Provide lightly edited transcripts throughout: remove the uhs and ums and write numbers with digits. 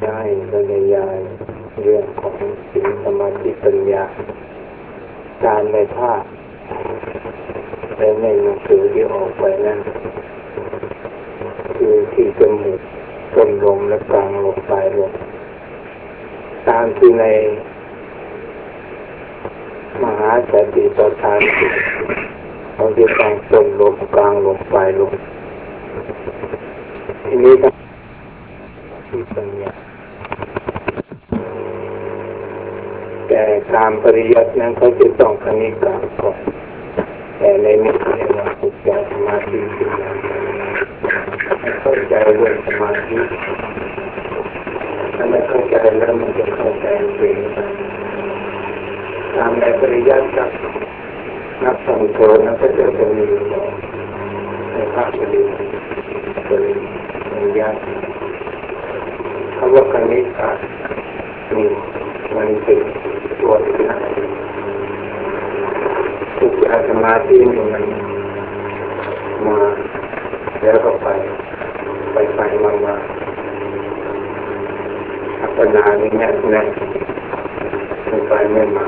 ให้บรรยายเรื่องของศีลสมาธิปัญญาการในภาคและในหนังสือที่ออกไปนั้นคือที่จมูกต้นลมและกลางลมปลายลมตามที่ในมหาสติปัฏฐานเขาจะต้องต้นลมกลางลมปลายลมทีนี้ที่ปัญญาแต่ตามปริยัตินั้นเขาจะต้องคณิกาก่อนแต่ในนี้เรียกว่าฝึกใจสมาธิเข้าใจเรื่องสมาธิถ้าไม่เข้าใจแล้วมันจะเข้าใจเองตามในปริยัติกับนักสังโฆนั้นก็จะมีบอกในภาคปริยัติคำว่าคณิกามันเป็นตัวที่น่าฝึกสมาธินี่มันมาแล้วก็ไปมาอัปปนานี่แน่มันไปไม่มา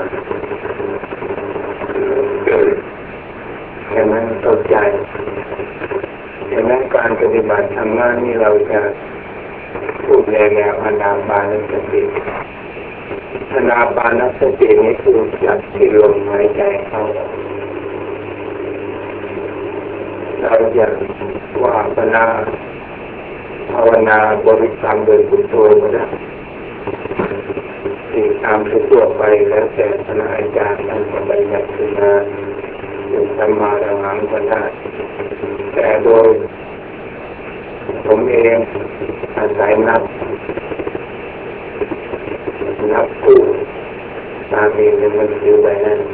อย่างนั้นเข้าใจอย่างนั้นการปฏิบัติธรรมนี่เราจะพูดแนวอานาปานสติอานาปานสตินี้คือจับที่ลมหายใจเข้าเราจะว่าภาวนาบริกรรมโดยพุทโธก็ได้สิ่งตามทั่วไปแล้วแต่คณะอาจารย์นั้นก็บัญญัติขึ้นมาเป็นสัมมาระหังก็ได้แต่โดยผมเองอาศัยนับคู่ตามมีหนึ่งมันอยู่ไปนั่น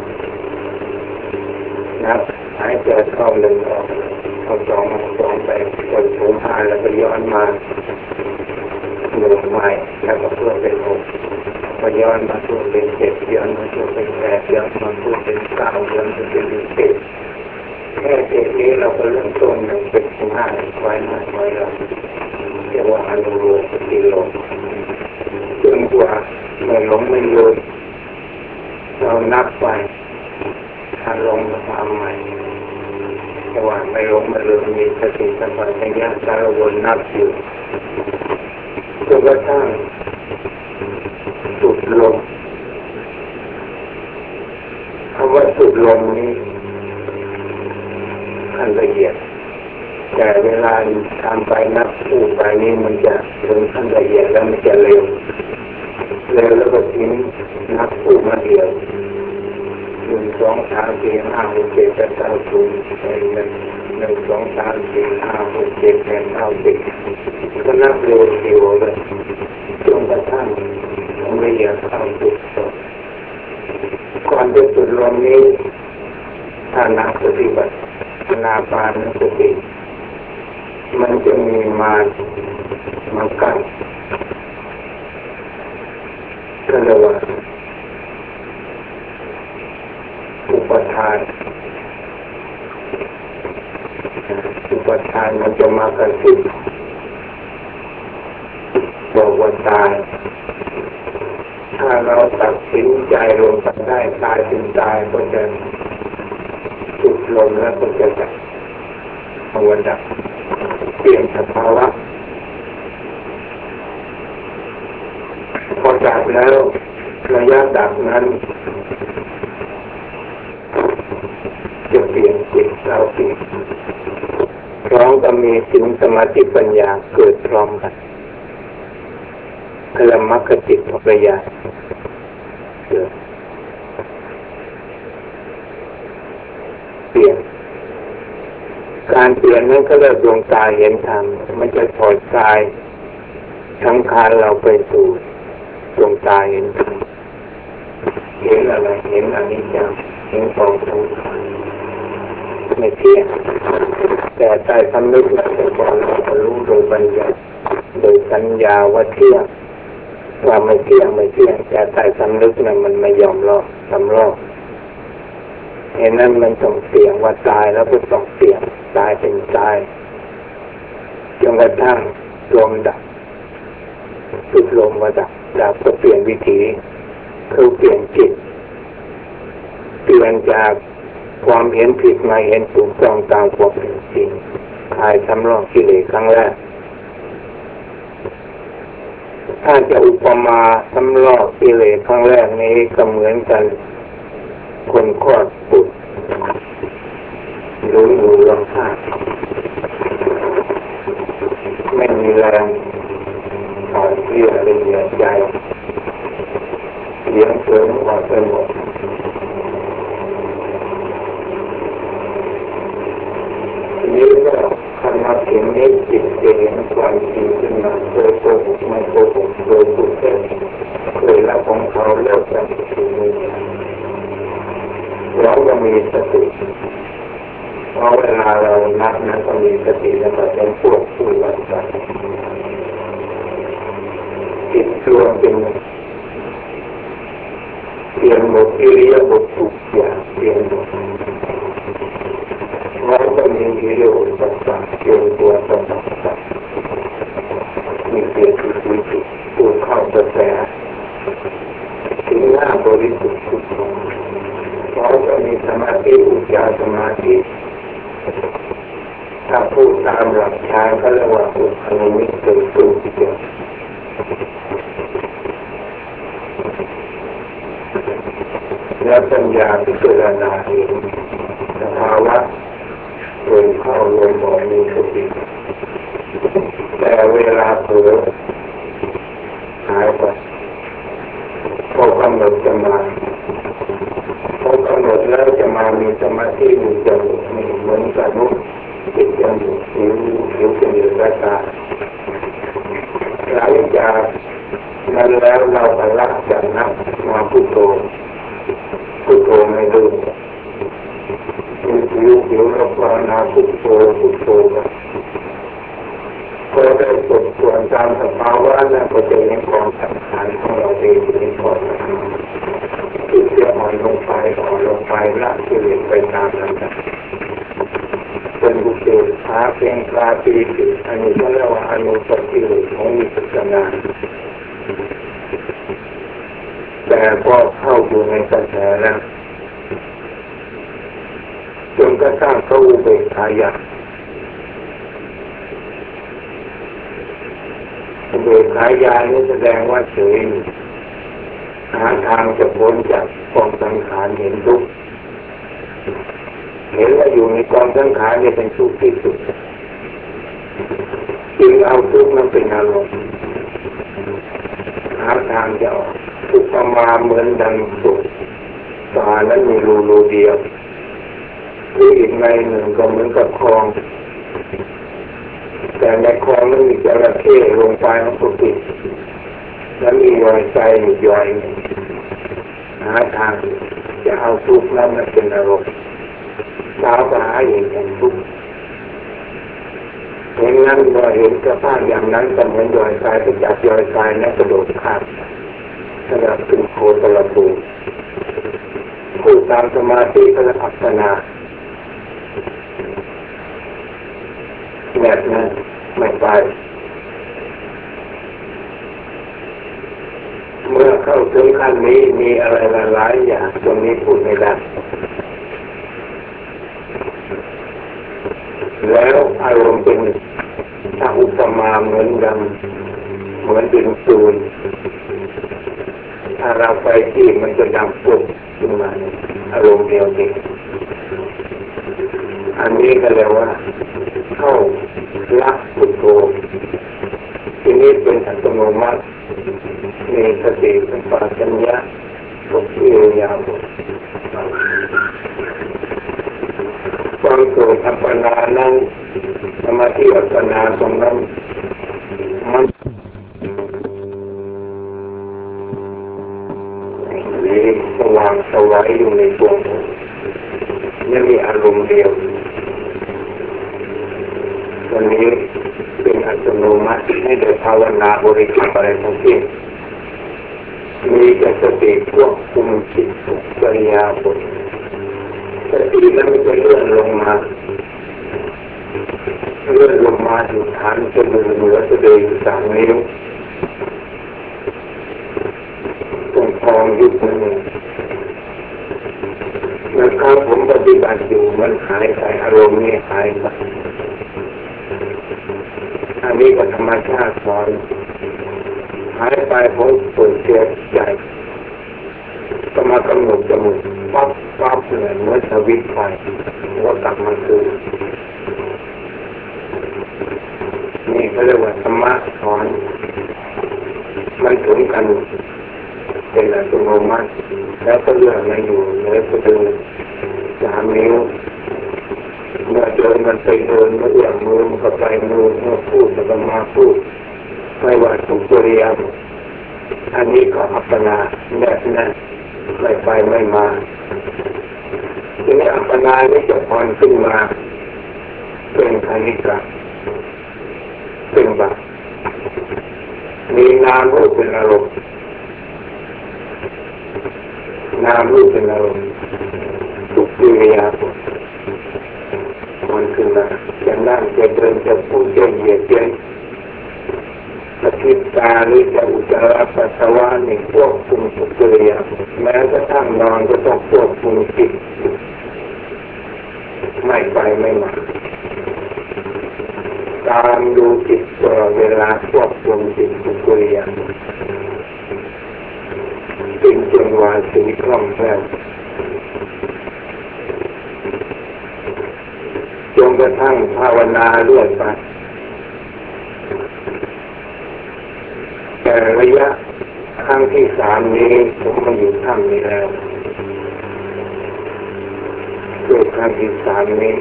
นับหายใจเข้าหนึ่งออกเข้าสองไปจนถึงห้าแล้วก็ย้อนมาหนึ่งใหม่แล้วก็เพิ่มเป็นหกก็ย้อนมาเพิ่มเป็นเจ็ดย้อนมาเพิ่มเป็นแปดย้อนมาเพิ่มเป็นเก้าย้อนมาเพิ่มเป็นสิบแค่เจ็ดนี้เราก็เริ่มต้นหนึ่งเป็นห้าไว้หน้าไว้เราเรียกว่าอนุโลมปฏิโลมจนกว่าไม่หลงไม่ลืมเรานับไปถ้าลงมาทำใหม่แต่ว่าไม่หลงไม่ลืมมีสติสัมปชัญญะสารวนนับอยู่จนกระทั่งสุดลมคำว่าสุดลมนี้ขั้นละเอียดแต่เวลาทำไปนับคู่ไปนี้มันจะถึงขั้นละเอียดแล้วมันจะเร็วแล้วก็ทิ้งนับคู่มาเดียว1 2 3 4 5 6 7 8 9 10 1 2 3 4 5 6 7 8 9 10ก็นับเร็วเลยจนกระทั่งละเอียดเข้าสุดก่อนจะสุดลมนี้ถ้านักปฏิบัติอานาปานสติมันจะมีมากั้นก็เรียกว่าอุปทานมันจะมากระซิบบอกว่าตายถ้าเราตัดสินใจลงไปได้ตายถึงตายก็จะสุดลมแล้วก็จะดับภาวนาเปลี่ยนสภาวะพอดับแล้วระยะดับนั้นจะเปลี่ยนจิตเราเปลี่ยนพร้อมกับมีศีลสมาธิปัญญาเกิดพร้อมกันพลังมรรคจิตปัญญาเกิดเปลี่ยนการเปลี่ยนนั้นก็เรียกดวงตาเห็นธรรมมันจะถอดกายสังขารเราไปสู่ดวงตาเห็นธรรมเห็นอะไรเห็นอนิจจังเห็นกองทุกข์ไม่เที่ยงแต่ใจสำนึกนั้นจะบอกเรารู้โดยปัญญาโดยสัญญาว่าเที่ยงว่าไม่เที่ยงแต่ใจสำนึกนั้นมันไม่ยอมรอสำรอกเห็นนั้นมันต้องเสี่ยงว่าตายแล้วก็ต้องเสี่ยงตายเป็นตายจนกระทั่งลมดับสุดลงมาดับก็เปลี่ยนวิถีคือเปลี่ยนจิตเปลี่ยนจากความเห็นผิดมาเห็นถูกต้องตามความเป็นจริงคลายสำรอกกิเลสครั้งแรกถ้าจะอุปมาสำรอกกิเลสครั้งแรกนี้ก็เหมือนกันคนคลอดบุตรรู้อยู่ลำพาไม่มีแรงอ่อนเพลียเลยเหนื่อยใจเลี้ยงเสริมอดไปหมดทีนี้ก็คำนับถึงนี้จิตจะเห็นความจริงขึ้นมาเคยโกหกไม่โกหกเคยพูดเท็จเคยละของเขาแล้วจะถึงนี้เราก็มีสติเพราะเวลาเรานับนั้นก็มีสติแล้วก็เป็นพวกผู้รักษาจิตรวมเป็นเปลี่ยนหมดอิริยาบถทุกอย่างเปลี่ยนหมดเราก็มีอิริยาบถต่างๆเปลี่ยนตัวต่างๆมีเปลี่ยนจิตวิจิตตัวเข้ากระแสถึงหน้าบริสุทธิ์สุดเราก็มีสมาธิอุจจารสมาธิถ้าพูดตามหลักฌานก็เรียกว่าอุปนิมิตเกิดขึ้นทีเดียวแล้วปัญญาพิจารณาเห็นสภาวะลมเข้าลมออกมีสติแต่เวลาเผลอหายไปพอกำหนดจะมาพอกำหนดแล้วจะมามีสมาธิมีจมูกมีเหมือนกับนุ่มติดจมูกผิวจมูกและตาหลังจากนั้นแล้วเราไปละจากนั้นมาพุทโธพุทโธไม่ลืมผิวเราภาวนาพุทโธพุทโธก็ได้สมส่วนตามสภาวะนั้นก็จะเห็นความสำคัญของเราเองเป็นความที่จะอ่อนลงไปละกิเลสไปตามนั้นเป็นบุเบกขาเพียงคลาปีติอันนี้ก็เรียกว่าอนุสติของวิปัสสนาแต่พอเข้าอยู่ในกระแสแล้วจนกระทั่งเข้าอุเบกขาญาณอุเบกขาญาณนี่แสดงว่าเฉยหาทางจะพ้นจากกองสังขารเห็นทุกข์เห็นว่าอยู่ในกองสังขารนี่เป็นทุกข์ที่สุดจึงเอาทุกข์นั้นเป็นอารมณ์หาทางจะออกอุปมาเหมือนดังสุกตานั้นมีรูเดียวหรืออีกในหนึ่งก็เหมือนกับคลองแต่ในคลองนั้นมีจระเข้ลงไปมันก็ปิดแล้วมีรอยใจอยู่ย่อยหาทางจะเอาทุกข์นั้นเป็นอารมณ์ดาวก็หาเห็นทุกข์เห็นนั้นพอเห็นสภาพอย่างนั้นก็เหมือนย่อยใจไปจับย่อยใจและกระโดดข้ามสำหรับถึงโคตรภูมิผู้ตามสมาธิก็จะพัฒนาแบบนั้นไม่ไปเมื่อเข้าถึงขั้นนี้มีอะไรหลายอย่างตรงนี้พูดไม่ได้แล้วอารมณ์เป็นถ้าอุปมาเหมือนดินสูนถ้าเราไปที่มันจะดังปุ๊บขึ้นมาอารมณ์เดียวนี้อันนี้ก็เรียกว่าเข้าละพุทโธที่นี้เป็นอัตโนมัติมีสติสัมปชัญญะทุกอิริยาบถความโกรธอัปปนานั้นสมาธิอัปปนาตรงนั้นมันสว่างสวัยอยู่ในตัวไม่มีอารมณ์เดียวตัวนี้เป็นอัตโนมัติให้โดยภาวนาบริกรรมอะไรทั้งสิ้นมีแต่สติควบคุมจิตทุกอิริยาบถสตินั้นจะเลื่อนลงมาถึงฐานจนเหนือสะดือ3 นิ้วยุคนั้นแล้วก็ผมปฏิบัติอยู่มันหายไปอารมณ์นี่หายไปอันนี้ก็ธรรมชาติสอนหายไปผมเปิดเสียใจก็มากำหนดจมูกปั๊บเลยเมื่อสวิตช์ไฟก็กลับมาคือนี่เขาเรียกว่าธรรมะสอนมันถึงกันเป็นอัตโนมัติแล้วก็เลือกมาอยู่เลยก็เดิน3 นิ้วเมื่อเดินมันไปเดินเมื่อเอื้อมมือมันก็ไปมือเมื่อพูดมันก็มาพูดไม่ว่าทุกตัวอย่างอันนี้ก็อัปปนาแบบนั้นไม่ไปไม่มาทีนี้อัปปนานี้จะพรขึ้นมาเป็นคณิกะเป็นบาปมีนามรูปเป็นอารมณ์นามรูปเป็นอารมณ์ทุกกิริยามันขึ้นมาจะนั่งจะเดินจะพูดจะเหยียดจะสะกิดตาหรือจะอุจจาระปัสสาวะนี่ควบคุมทุกกิริยาแม้กระทั่งนอนก็ต้องควบคุมจิตไม่ไปไม่มาตามดูจิตตลอดเวลาควบคุมจิตทุกกิริยาเป็นจังหวะสีคล่องแคล่วจนกระทั่งภาวนาเรื่อยไปแต่ระยะครั้งที่3นี้ผมมาอยู่ถ้ำนี้แล้วด้วยครั้งที่3นี้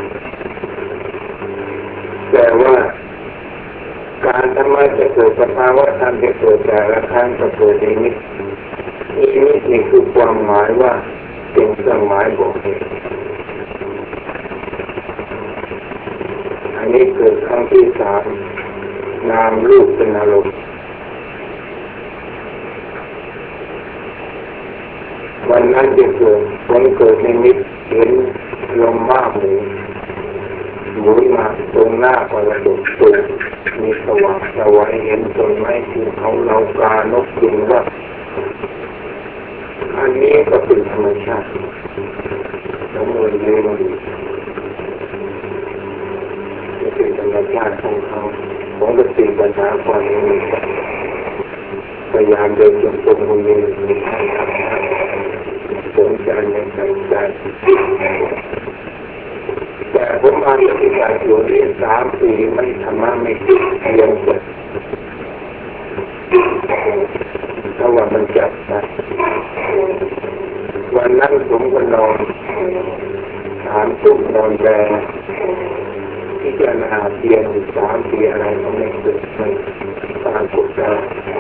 แต่ว่าการธรรมะจะเกิดสภาวะธรรมจะเกิดแต่ละครั้งจะเกิดนิมิตนี่คือความหมายว่าเป็นเครื่องหมายบอกเหตุอันนี้เกิดครั้งที่3นามรูปเป็นอารมณ์วันนั้นจะเกิดวันเกิดนิมิตเห็นลมมากเลยหมุนมาตรงหน้าก็ระดมตัวมีสว่างสวัยเห็นต้นไม้ภูเขาเหล่ากานกยุงว่าอันนี้ก็เป็นธรรมชาติทั้งหมดเลยมันเป็นธรรมชาติของเขาของสติปัญญาความมีพยายามเดินจงกรมมีให้ทำสนใจในใจแต่ผมอ่านปฏิบัติอยู่เรียน3 ปีไม่ธรรมะไม่ติดยังเกิดเพราะว่ามันจับนะวันนั้นผมก็นอน3 ทุ่มนอนแบพิจารณาเพียง3 ปีอะไรก็ไม่เกิดไม่ปรากฏได้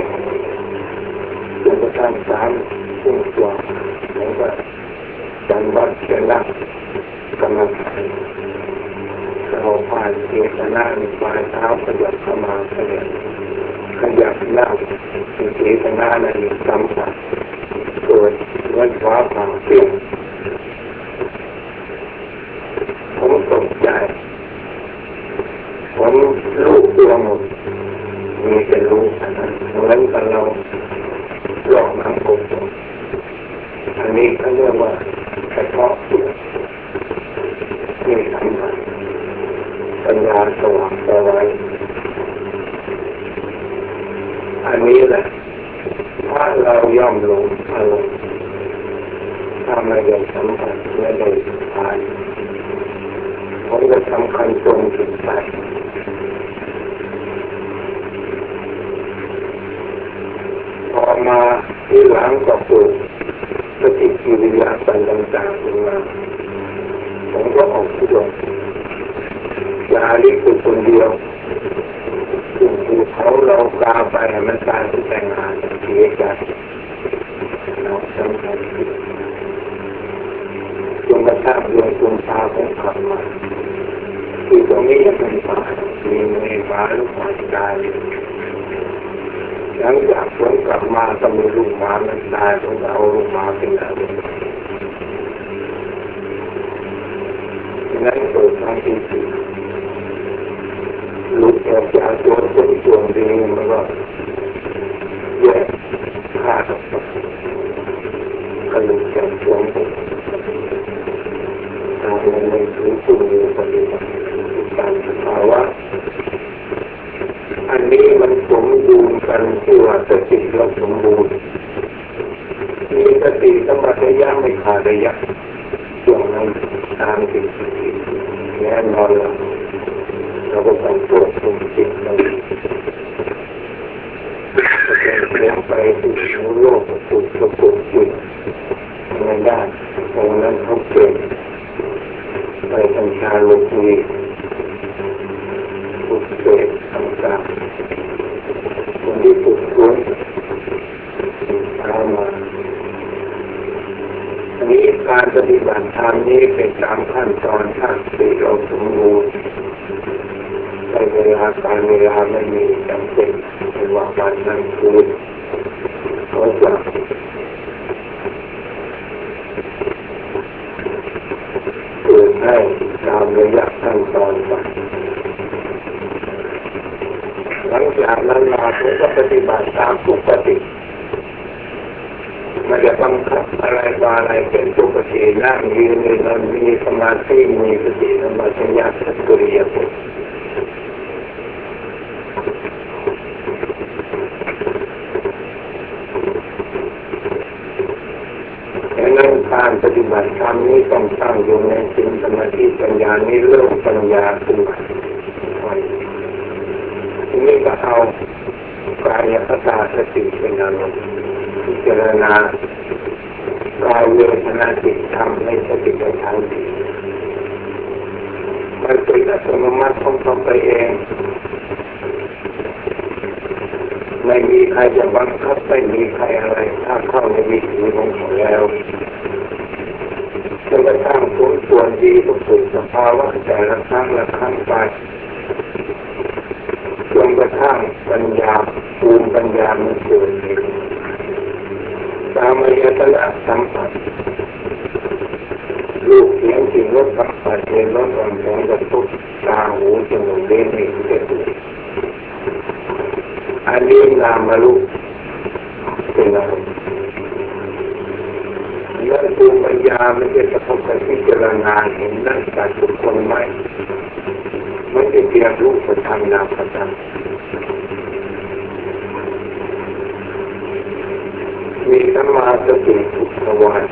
จนกระทั่ง3 ทุ่มกว่าแล้วก็จันวัดเชียงรักกำลังเราผ่านเจตนาในปลายเท้าขยับเข้ามาขยับหน้าเจตนาในสัมผัสเกิดเงินฟ้าผ่าเสียงผมตกใจผมรู้ตัวหมดมีแต่รู้อันนั้นเหมือนกับเราหลอกน้ำกบอันนี้เขาเรียกว่าเฉพาะตัวนี่ทำมาปัญญาสว่างสวายอันนี้แหละถ้าเราย่อมลงอารมณ์ถ้าไม่ได้สัมผัสไม่ได้ผ่านผมก็สำคัญตรงจุดไปพอมาที่หลังก็เกิดปฏิกิริยาต่างๆขึ้นมาผมก็ออกทุดงยาลิคือคนเดียวภูเขาเรากาไปมันตายที่แต่งงานเสียใจเราสำคัญจนกระทั่งดวงดวงตาของขับมาที่ตรงนี้ยังเป็นป่ามีเมฆฟ้าลูกหมาตายหลังจากฝนกลับมาก็มีลูกหมามันตายผมเอาลูกหมาเป็นอะไรนั่นเกิดความจริงลุกออกจากตัวต้นตัวนี้มันก็แยกขาดออกไปสวงตามในถึงคุณอยู่ปฏิบัติการสภาวะอันนี้มันสมบูรณ์กันที่ว่าสติเราสมบูรณ์มีสติสมาธิยังไม่ขาดระยะช่วงนั้นตามติดแน่นอนเราก็ต้องตรวจสอบจิตเราจะเปลี่ยนไปสู่โลกสู่ประกอบจิตไม่ได้ตรงนั้นเขาเปลี่ยนไปทางชาโลกีฝึกเสกต่างๆคนที่ฝึกฝนตามมาอันนี้การปฏิบัติธรรมนี้เป็นตามขั้นตอนขั้นที่เราสมบูรณ์ในเวลาการเวลาไม่มีจำเป็นในวันนั้นคืนเขาจะเกิดให้ตามระยะขั้นตอนไปหลังจากนั้นมาผมก็ปฏิบัติตามปกติไม่ได้บังคับอะไรต่ออะไรเป็นปกตินั่งยืนนอนมีสมาธิมีสติสมาธิญาณสักริยาบุตรดังนั้นการปฏิบัติธรรมนี้ต้องตั้งอยู่ในศีลสมาธิปัญญานี้เรื่องปัญญาขึ้นมาทีนี้ก็เอากายคตาสติเป็นอารมณ์พิจารณากายเวทนาจิตธรรมในสติปัฏฐานสี่มันเป็นอัตโนมัติของเขาไปเองไม่มีใครจะบังคับไม่มีใครอะไรถ้าเข้าในวิถีของเขาแล้วจนกระทั่งผลส่วนดีก็สุดสภาวะแต่ละครั้งละครั้งไปจนกระทั่งปัญญาภูมิปัญญามันเกิดขึ้นตามอายตนะสัมผัสรูปเสียงกลิ่นรสสัมผัสเห็นรสอ่อนแข็งกระทบตาหูจมูกลิ้นลิ้นเจ็บอันนี้นามรูปเป็นอารมณ์และภูมิปัญญามันจะกระทบกับพิจารณาเห็นนั่นการทุกคนไหมไม่ได้เพียงรูปธรรมนามธรรมมีสัมมาสติทุกขวัน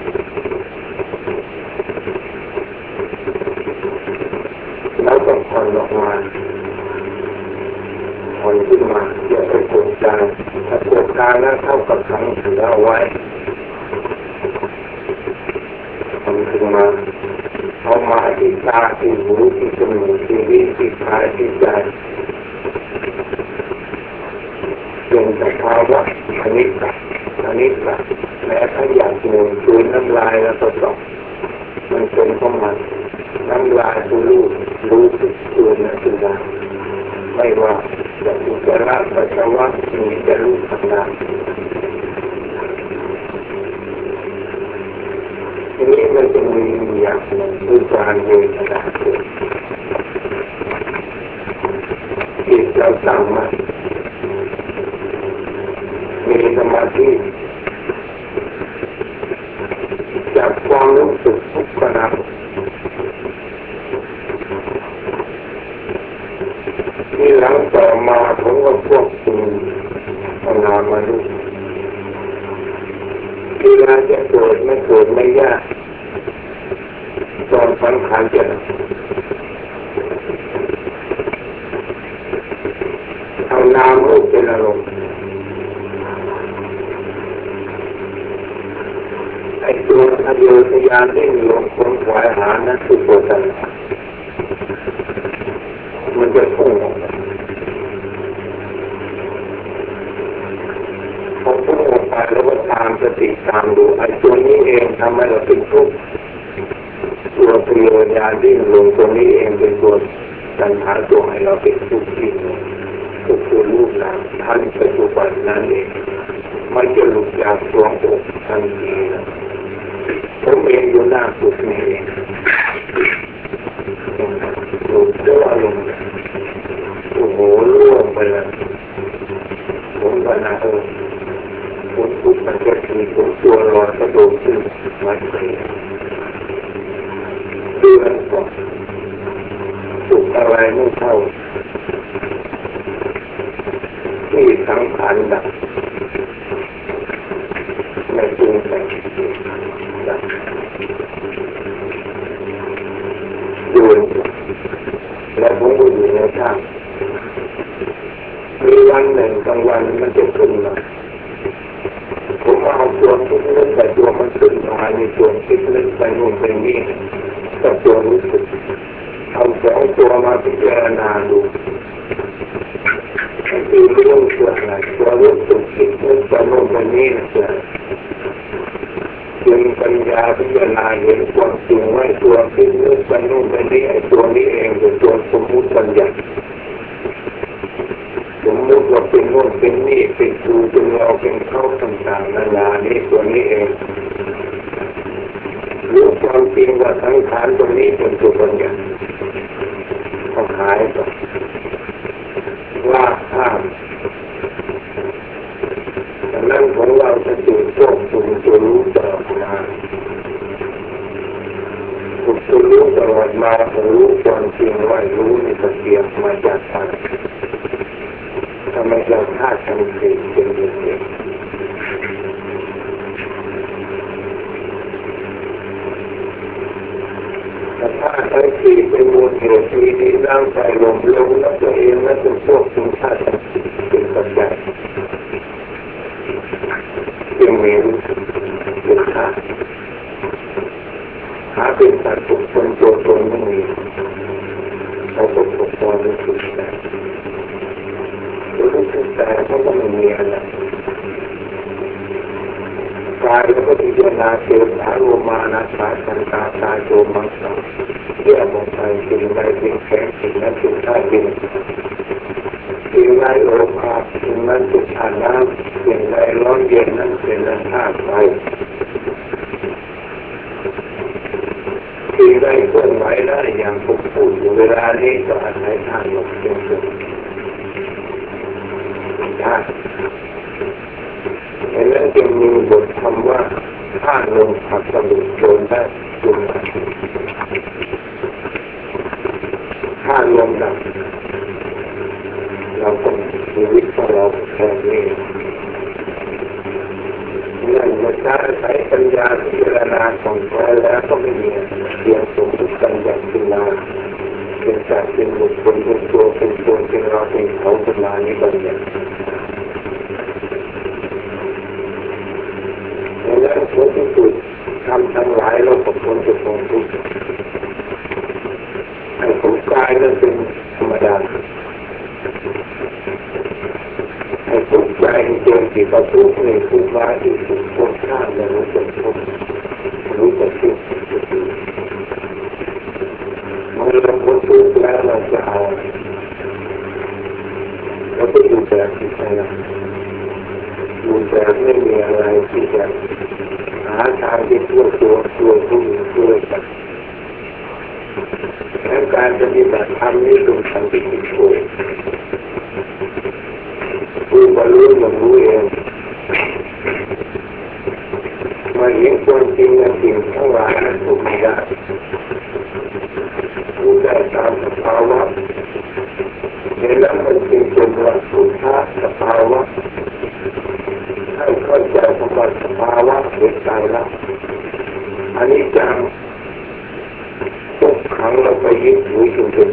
แล้วก็ผ่อนออกมาผ่อนขึ้นมาอย่าไปกดดันถ้ากดดันแล้วเท่ากับขังเสือเอาไว้ผ่อนขึ้นมาเอามาที่ตาที่หูที่จมูกที่ลิ้นที่กายที่ใจเป็นสภาวะอนิจจ์แม้ถ้าอยากหนึ่งคืนน้ำลายแล้วก็ต้องมันเป็นของมันน้ำลายคือรู้สึกคืนนะคือได้ไม่ว่าจะอุจจาระปัสสาวะมีจะรู้ทำงานทีนี้มันจะมีอย่างหนึ่งคือการเวทนาเกิดจิตเราตั้งมั่นมีสมาธิจากความรู้สึกทุกขณะที่หลังต่อมาผมก็ควบคุมนามมาดูที่เราจะเกิดไม่ยากตอนสังขารจะเอานามรูปเป็นอารมณ์ไอ้ตัวอโยธยานที่หลงคนขวายหานั่นคือตัวสังขารมันจะพุ่งออกมาพอพุ่งออกไปแล้วก็ตามสติตามดูไอ้ตัวนี้เองทำให้เราเป็นทุกข์ตัวอโยธยานที่หลงตัวนี้เองเป็นตัวสังขารตัวให้เราเป็นทุกข์ที่ทุกข์คือรูปนามทันปัจจุบันนั่นเองไม่จะหลุดจากดวงอกทันทีนะผมเองอยู่หน้าสุดนี้เองหลุดด้วยอารมณ์โอ้โหล่วงไปแล้วผมก็น่าฝนปุ๊บมันจะมีตัวรอยกระโดดขึ้นมาเสียเดือนก่อนสุขอะไรไม่เท่าที่สังขารดับไม่ปรุงแต่งดับอยู่และผมก็อยู่ในทางมีวันหนึ่งกลางวันมันจะขึ้นมาผมเอาตัวคิดนึกแต่ตัวมันขึ้นมาในตัวคิดนึกไปนู่นไปนี่แต่ตัวรู้สึกเอาสองตัวมาพิจารณาดูที่เรื่องเกิดอะไรตัวรู้สึกคิดนึกไปนู่นไปนี่นะเกิดจึงปัญญาพิจารณาเห็นความจริงว่าตัวคิดนึกไปนู่นไปนี่ไอ้ตัวนี้เองเป็นตัวสมมุติปัญญาสมมติว่าเป็นโน่นเป็นนี่เป็นครูเป็นเราเป็นเขาต่างๆนานานี่ตัวนี้เองรู้ความจริงว่าสังขารตรงนี้เป็นตัวปัญญาเขาหายไปว่าห้ามดังนั้นของเราจะตื่นตัวตื่นตัวรู้ตลอดมาตื่นตัวรู้ตลอดมารู้ความจริงว่ารู้นี่ก็เกี่ยวมาจากอะไรทำไมเราฆ่ากันเองเป็นอย่างนี้แต่ถ้าใช้ที่เป็นมูลเหตุที่ดีร่างกายลงแล้วตัวเองและเป็นพวกคุณค่าทางจิตเป็นปัจจัยยังมีเป็นค่าหาเป็นสัตว์บุคคลตัวตนไม่มีเขาก็ปกป้องรู้สึกแต่รู้สึกแต่เขาก็ไม่มีอะไรกายแล้วก็พิจารณาเจตนาโรมานาสาสันตาตาโจมังสาเรียกว่าใจสิ่งใดสิ่งแข็งสิ่งนั้นสิ่งใต้ดินสิ่งใดโลภะสิ่งนั้นเป็นธาตุน้ำสิ่งใดร้อนเย็นนั้นเป็นธาตุไฟสิ่งใดเคลื่อนไหวได้อย่างผมพูดอยู่เวลานี้ก็อาศัยทางหลบเลี่ยงธาตุดังนั้นจึงมีบทคำว่าธาตุลมผักสมุนโจรได้จุลธาตุลมดับเราต้องชีวิตของเราแค่นี้นั่นมาใช้ปัญญาพิจารณาของเราแล้วก็ไม่มีเพียงสมมติปัญญาขึ้นมาเป็นสัตว์เป็นบุคคลเป็นตัวเป็นตนเป็นเราเป็นเขาขึ้นมานี้ปัญญาดังนั้นผลที่สุดทำทั้งหลายเราก็พ้นจากความทุกข์ไอ้ทุกข์กายนั้นเป็นธรรมดาไอ้ทุกข์ใจเจริญที่ประทุกข์ในทุกข์ร้ายที่สุดทุกข์ข้ามแล้วรู้จักทุกข์รู้จักทุกข์เมื่อเราพ้นทุกข์แล้วเราจะเอาเราก็อยู่แบบที่ใช่ไหมอยู่แบบไม่มีอะไรที่จะหาทางที่ช่วยตัวผู้ช่วยกันและการปฏิบัติธรรมนี้ต้องทำที่ช่วยผู้บรรลุมันรู้เองมาเห็นความจริงและสิ่งทั้งหลายนั้นทุกไม่ได้ผู้ได้ตามสภาวะในแล้วมันจึงเป็นว่าสุขะสภาวะให้เข้าใจคำว่าสภาวะเห็นใจแล้วอันนี้จังทุกครั้งเราไปยึดถือจนเป็น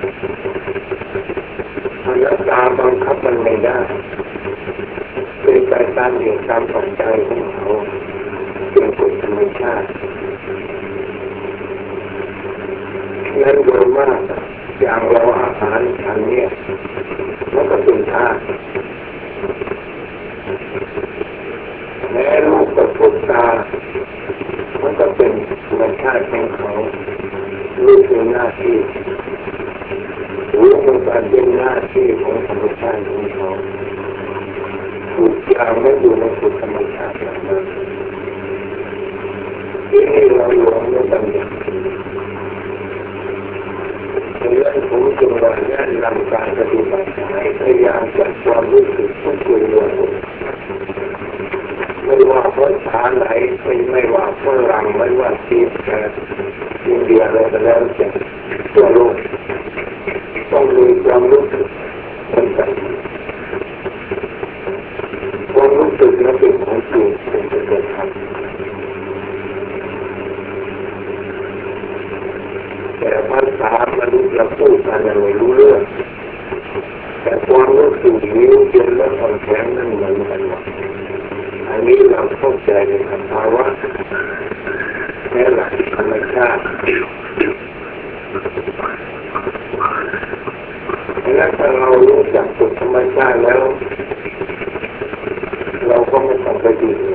อนัตตาบังคับมันไม่ได้เป็นไปตามเหตุตามปัจจัยของเขาเป็นกฎธรรมชาตินั้นโดยมากอย่างเราอาหารฉันเนี่ยมันก็เป็นธาตุแม้รูปกับทุกตามันก็เป็นธรรมชาติของเขารูปเป็นหน้าที่หูมันก็เป็นหน้าที่ของธรรมชาติของเขาทุกอย่างไม่อยู่ในกฎธรรมชาติแบบนั้นที่นี่เราหลงในบัญญัติดังนั้นผมจึงว่าแนะนำการปฏิบัติให้พยายามจัดความรู้สึกทุกตัวษาไหนไม่ว่าฝรั่งไม่ว่าจีนอินเดียอะไรก็แล้วแต่ทั่วโลกต้องมีความรู้สึกเหมือนกันความรู้สึกนั้นเป็นของจริงเป็นประโยชน์ครับแต่ภาษามนุษย์เราพูดกันยังไม่รู้เรื่องแต่ความรู้สึกนิ้วเย็นและอ่อนแข็งนั้นเหมือนกันหมดอันนี้เราเข้าใจในสภาวะแค่หลักธรรมชาติแล้วถ้าเรารู้จักกฎธรรมชาติแล้วเราก็ไม่ต้องไปดิ้น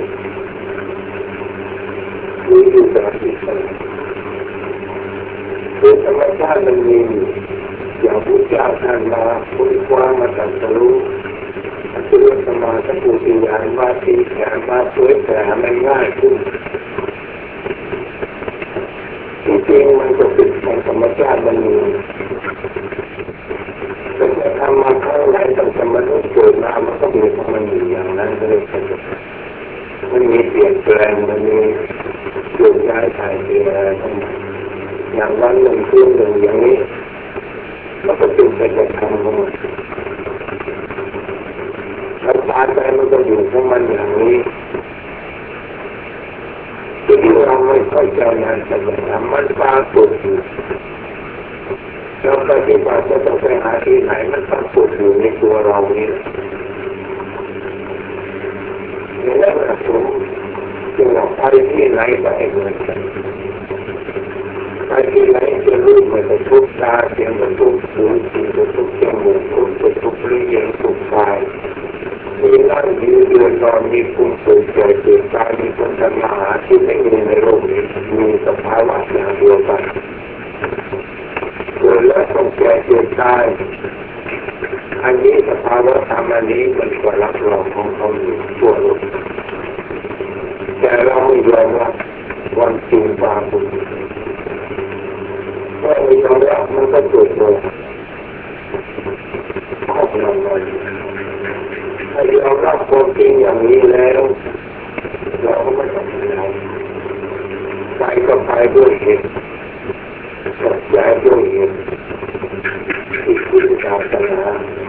รู้อยู่แบบนี้คือธรรมชาติมันมีอย่างพุทธเจ้าท่านมาค้นคว้ามาตรัสรู้คือสมาธิปุถุญาณมาตีแขนมาเผยแผ่ให้ง่ายขึ้นจริงๆมันก็เป็นของธรรมชาติมันมีแต่จะทำมาเท่าไหร่ตั้งแต่มนุษย์เกิดมามันก็มีของมันอยู่อย่างนั้นก็เลยมันมีเปลี่ยนแปลงมันมีโยกย้ายถ่ายเทอะไรทั้งหมดอย่างวันหนึ่งคืนหนึ่งอย่างนี้มันก็เป็นไปตามธรรมของมันแล้วตายไปมันก็อยู่ของมันอย่างนี้ที่เราไม่เข้าใจงานแต่ละมันปรากฏอยู่เราปฏิบัติจะต้องไปหาที่ไหนมันปรากฏอยู่ในตัวเรานี่ในเรื่องของผมจึงบอกไปที่ไหนก็ให้เหมือนกันไปที่ไหนจะรู้เหมือนกับทุกตาเสียงกับทุกหูเสียงกับทุกจมูกทุกลิ้นยังทุกกายมีนั่งยืนเดินนอนมีภูมิสุขใจเกิดตายมีคนทำมาหาที่ไม่มีในโลกนี้มีสภาวะอย่างเดียวกันเกิดแล้วต้องแก่เกิดตายอันนี้สภาวะธรรมอันนี้มันก็รับรองของเขาอยู่ทั่วโลกแต่เราไม่ยอมรับความจริงความจริงเมื่อไม่ยอมรับมันก็เกิดโลกครอบงำเราถ้าเรารับความจริงอย่างนี้แล้วเราก็ไม่ต้องอะไรไปก็ไปด้วยเหตุสัจจะด้วยเหตุที่คุณศาสนา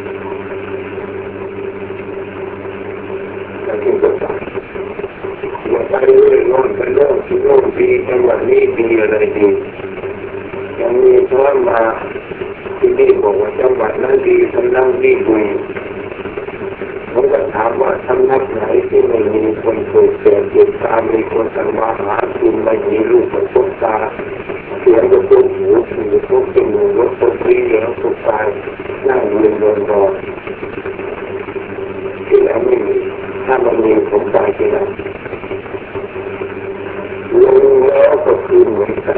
แล้วจึงจะต้องอย่าไปเรื่อยโน่นไปโน่นที่โน่นดีจังหวัดนี้ดีอะไรดียังมีชวนมาที่นี่บอกว่าจังหวัดนั้นดีสำนักนี้ดีผมก็ถามว่าสำนักไหนที่ไม่มีคนเคยเกิดเจ็บตามีคนทำมาหากินไม่มีลูกคนพบตาเสียงก็พบหูเสียงก็พบจมูกรสพบลิ้นแล้วพบกายนั่งยืนเดินนอนที่ไหนไม่มีถ้ามันมีผมไปที่นั่นลงแล้วก็คือเหมือนกัน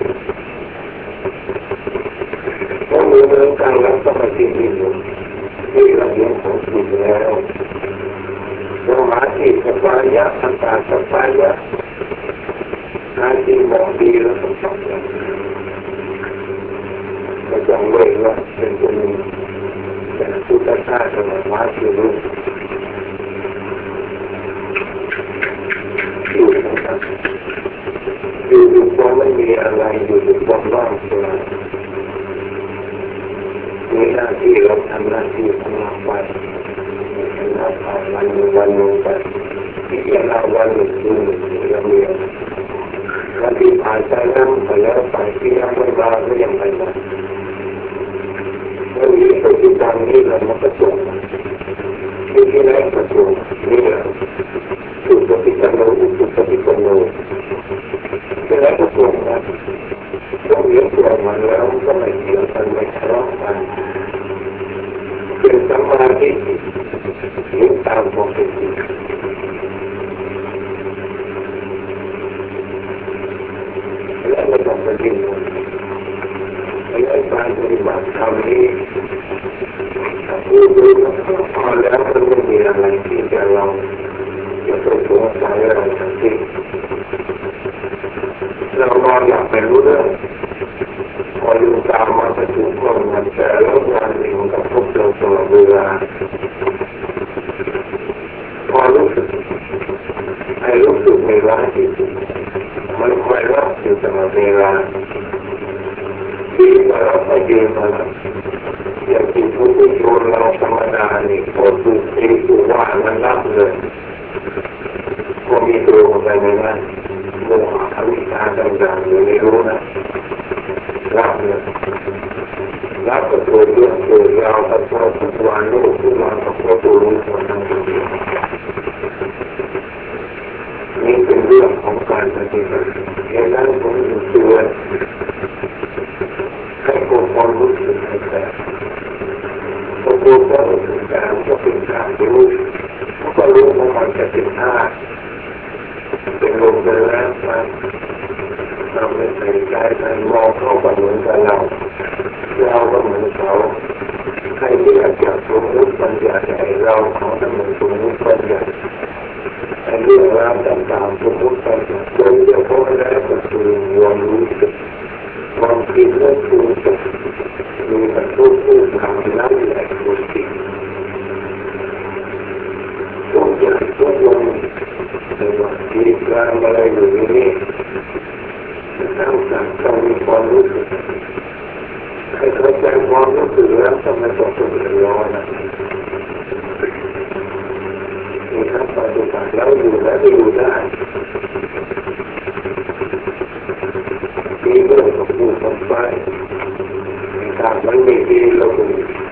พอมีเหมือนกันแล้วก็มาทิ้งที่อยู่ที่เราเลี้ยงของกินแล้วสมาธิสบายะสังขารสบายะหาที่มองดีแล้วต้องทำอย่างนี้ก็จังเลยว่าเป็นคนนี้แต่พุทธศาสนามาคือรู้อยู่นะครับอยู่ความไม่มีอะไรอยู่ความว่างเปล่ามีหน้าที่เราทำหน้าที่ของเราไปเราผ่านวันหนึ่งไปที่เราวันหนึ่งคืนเราเรียนวันที่ผ่านไปแล้วไปแล้วไปที่ยังไม่มาก็ยังไม่มาวันนี้ปัจจุบันนี้เรามาประชุมที่ไหนประชุมนี่แหละสุปฏิปันโนอุปฏิปันโนที่ไหนประชุมนะต้องเลี้ยงตัวมันแล้วก็ไม่เกี่ยวกันไม่ทะเลาะกันเป็นสมาธิเลี้ยงตามความเป็นจริงและไม่ต้องไปดิ้นรนและการปฏิบัติธรรมนี้ดูพอแล้วมันไม่มีอะไรที่จะเราจะต้องสงสัยอะไรทั้งสิ้นเรานอนหลับไปรู้เรื่องพอลืมตามาจะถูกกล้องมันแต่แล้ววันหนึ่งกับพบเราตลอดเวลาพอรู้สึกให้รู้สึกในลาจิตมันคอยรับอยู่ตลอดเวลาที่เราไปยืนมาอย่างที่ทุกคนเราธรรมดานี่พอสุดที่สุดว่ามันรับเลยพอมีตัวอะไรในนั้นโมหะอวิชชาต่างๆอยู่ในรู้นะรับเลยรับกับตัวเรื่องตัวเรากับตัวทุกวันโลกทุกวันกับตัวรู้ตัวนั้นตัวเดียวนี่เป็นเรื่องของการปฏิบัติเองนั้นผมอยู่ตัวให้ความรู้สึกให้แต่ความรู้สึกการจะเป็นการรู้ก็รู้ว่ามันจะเป็นธาตุเป็นลมเป็นแรงมันทำให้ใจใจมันมองเข้าไปเหมือนกับเราก็เหมือนเขาให้เรียกจากสมมติปัญญาใจเราของมันเหมือนสมมติปัญญาไอ้เรื่องราวต่างๆสมมติปัญญาโดยเฉพาะแล้วก็คือความรู้สึกความคิดและรู้สึกมีการพูดทำนั้นแหละคือสิ่งทุกอย่างทุกวันในวันที่การอะไรอยู่นี้ต้องมีความรู้สึกให้เข้าใจความรู้สึกแล้วทำไมต้องเป็นร้อนนะมีทั้งปฏิบัติแล้วอยู่และไม่อยู่ได้มีเรื่องของผู้ทำไปทางมันไม่ดีเราดู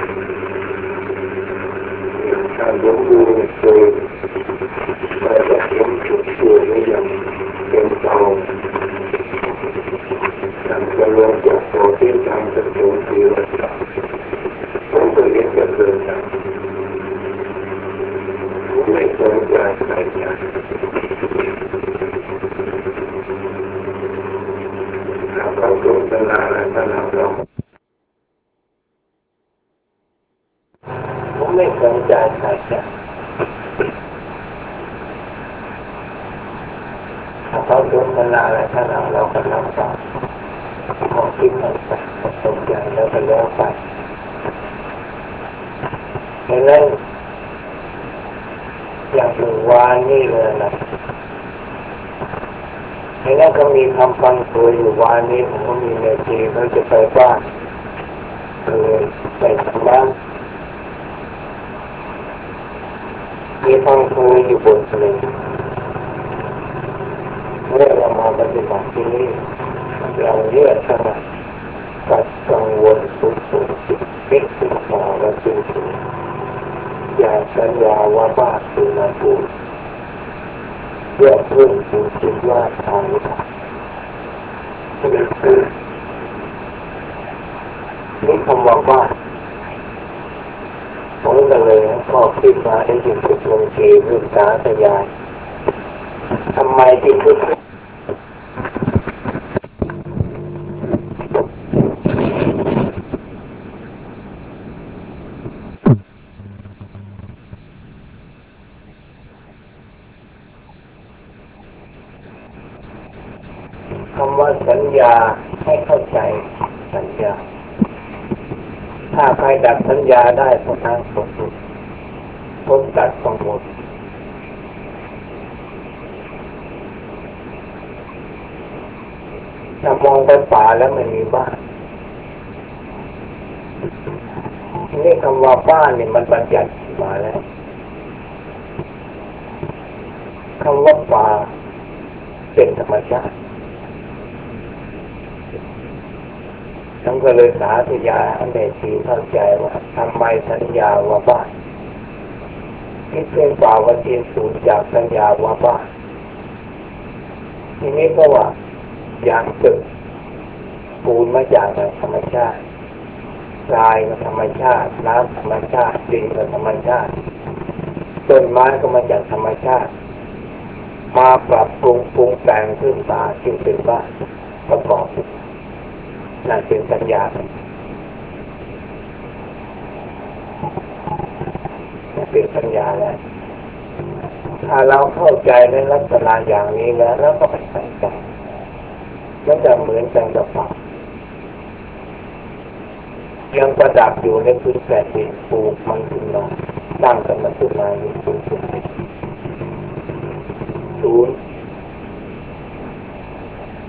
ทางหลวงปู่เคยไปแบบผมจุดตัวไม่ยังเป็นเตาทำกระลงจากโปรตีนทำจากโปรตีนผมก็เรียนกันเลยนะไม่สนใจใครนะถ้าเราโดนตลาดอะไรเราผมไม่สนใจใครนะถ้าเขาโดนตลาดอะไรเราก็ทำต่อขอคิดหน่อยไปสนใจแล้วก็แล้วไปในเรื่องอย่างหนึ่งวานนี่เลยนะในนั้นก็มีคำฟังเคยอยู่วานนี้ผมก็มีในทีเขาจะไปบ้านไปทำบ้านมีฟังเคยอยู่บนทะเลเมื่อเรามาปฏิบัติที่นี่เราเลือกสมากัดกังวลสุดจิตเป็นสุขมาและสิ่งอย่าสัญญาว่าบ้าคือนาบูเพื่อเพิ่มสิ่งที่ว่าทางนี่คำว่าบ้าผมก็เลยก็คิดมาได้ยินคุณลงทีรุ่นสาธยายทำไมที่คุณคำว่าสัญญาให้เข้าใจสัญญาถ้าใครดับสัญญาได้ก็ทางสุดพ้นจากสมมติถ้ามองไปป่าแล้วไม่มีบ้านนี่คำว่าบ้านนี่มันบัญญัติมาแล้วคำว่าป่าเป็นธรรมชาติฉันก็เลยสาธยายอันเดชีเข้าใจว่าทำไมสัญญาว่าบ้านนี่เป็นป่าวันที่สูญจากสัญญาว่าบ้านทีนี้ก็ว่าอย่างตึกปูนมาจากธรรมชาติทรายก็ธรรมชาติน้ำธรรมชาติดินก็ธรรมชาติต้นไม้ก็มาจากธรรมชาติมาปรับปรุงแต่งขึ้นมาจึงเป็นบ้านประกอบนั่นเป็นสัญญาเป็นสัญญาแล้วถ้าเราเข้าใจในลักษณะอย่างนี้แล้วเราก็ไปใส่ใจมันจะเหมือนกันกับป่ายังประดับอยู่ในพื้นแผ่นดินปลูกมันขึ้นมาตั้งกันมาขึ้นมาอยู่ศูนย์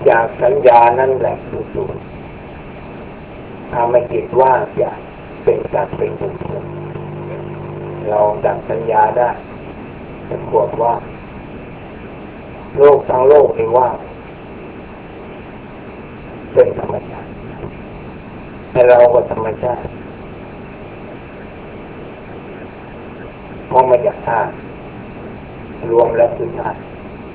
จากสัญญานั่นแหละคือศูนย์ทำให้จิตว่างจากเป็นการเป็นบุคคลเราดับสัญญาได้เป็นขวดว่างโลกทั้งโลกนี่ว่างเป็นธรรมชาติให้เราก็ธรรมชาติมองมาจากธาตุรวมแล้วคือธาตุ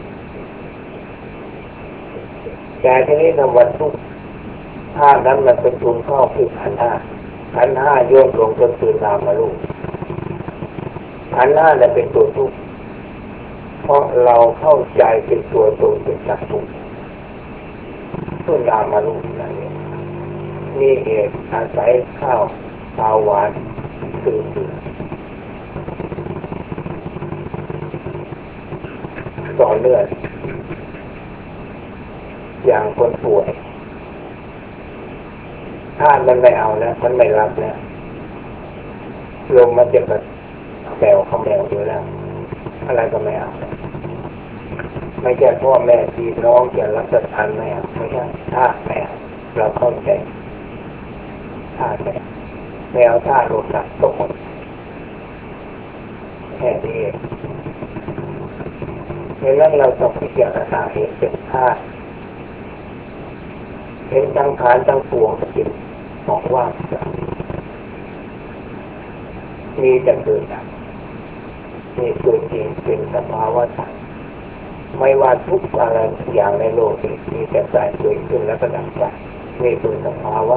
แต่ทีนี้ทำวันทุกธาตุนั้นมันเป็นรวมเข้าคือขันธ์ห้าขันธ์ห้าโยนลงจนตื่นนามมาลูกขันธ์ห้าเนี่ยเป็นตัวทุกข์เพราะเราเข้าใจเป็นตัวตนเป็นสัตว์ทุกข์ตื่นนามมาลูกนั่นเองนี่เหตุอาศัยข้าวหวานคือต่อเนื่องอย่างคนป่วยถ้ามันไม่เอาแล้วมันไม่รับแล้วลมมันจะแบบแปลวเขาแมวอยู่แล้วอะไรก็ไม่เอาไม่ใช่พ่อแม่พี่น้องจะรับประทานไม่เอาไม่ใช่ถ้าแม่เราเข้าใจถ้าแมวถ้าโดนตัดตกหมดแค่นี้เองในนั้นเราต้องพิจารณาเห็นเป็นธาตุเห็นทั้งฐานทั้งปวงจิตบอกว่ามีแต่เกิดดับมีตัวจริงเป็นสภาวะธรรมไม่ว่าทุกอะไรอย่างในโลกนี้มีแต่การเกิดขึ้นแล้วก็ดับไปนี่คือสภาวะ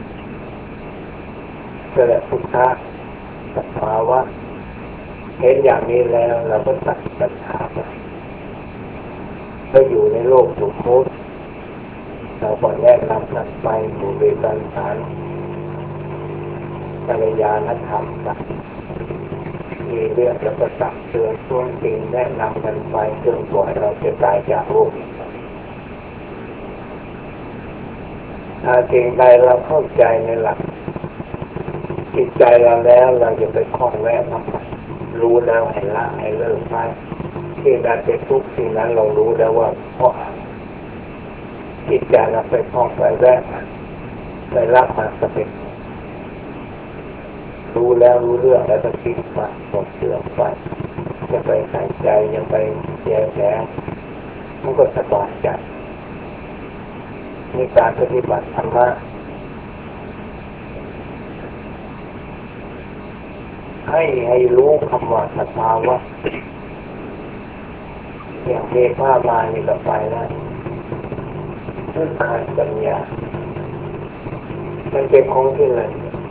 เกิดทุกข์สภาวะเห็นอย่างนี้แล้วเราก็ตัดปัญหาไปถ้าอยู่ในโลกสมมติเราก็แนะนำกันไปอยู่ในการฐานกัลยาณธรรมกันมีเรื่องแล้วก็ตักเตือนชวนจริงแนะนำกันไปจนกว่าเราจะตายจากโลกถ้าจริงใดเราเข้าใจในหลักจิตใจเราแล้วเราจะไปคล้องแวะทำไมรู้แล้วให้ละให้เลิกไปที่นั้นเป็นทุกข์ที่นั้นเรารู้แล้วว่าเพราะจิตใจเราไปคล้องไปแวะไปละมันก็เป็นรู้แล้วรู้เรื่องแล้วก็คิดมาหมดเรื่องไปจะไปใส่ใจยังไปแย่แย่มันก็สบายใจในการปฏิบัติธรรมะให้รู้คำว่าสภาวะอย่างเมฆมานี่ก็ไปแล้วคือขาดปัญญามันเป็นของที่ไหน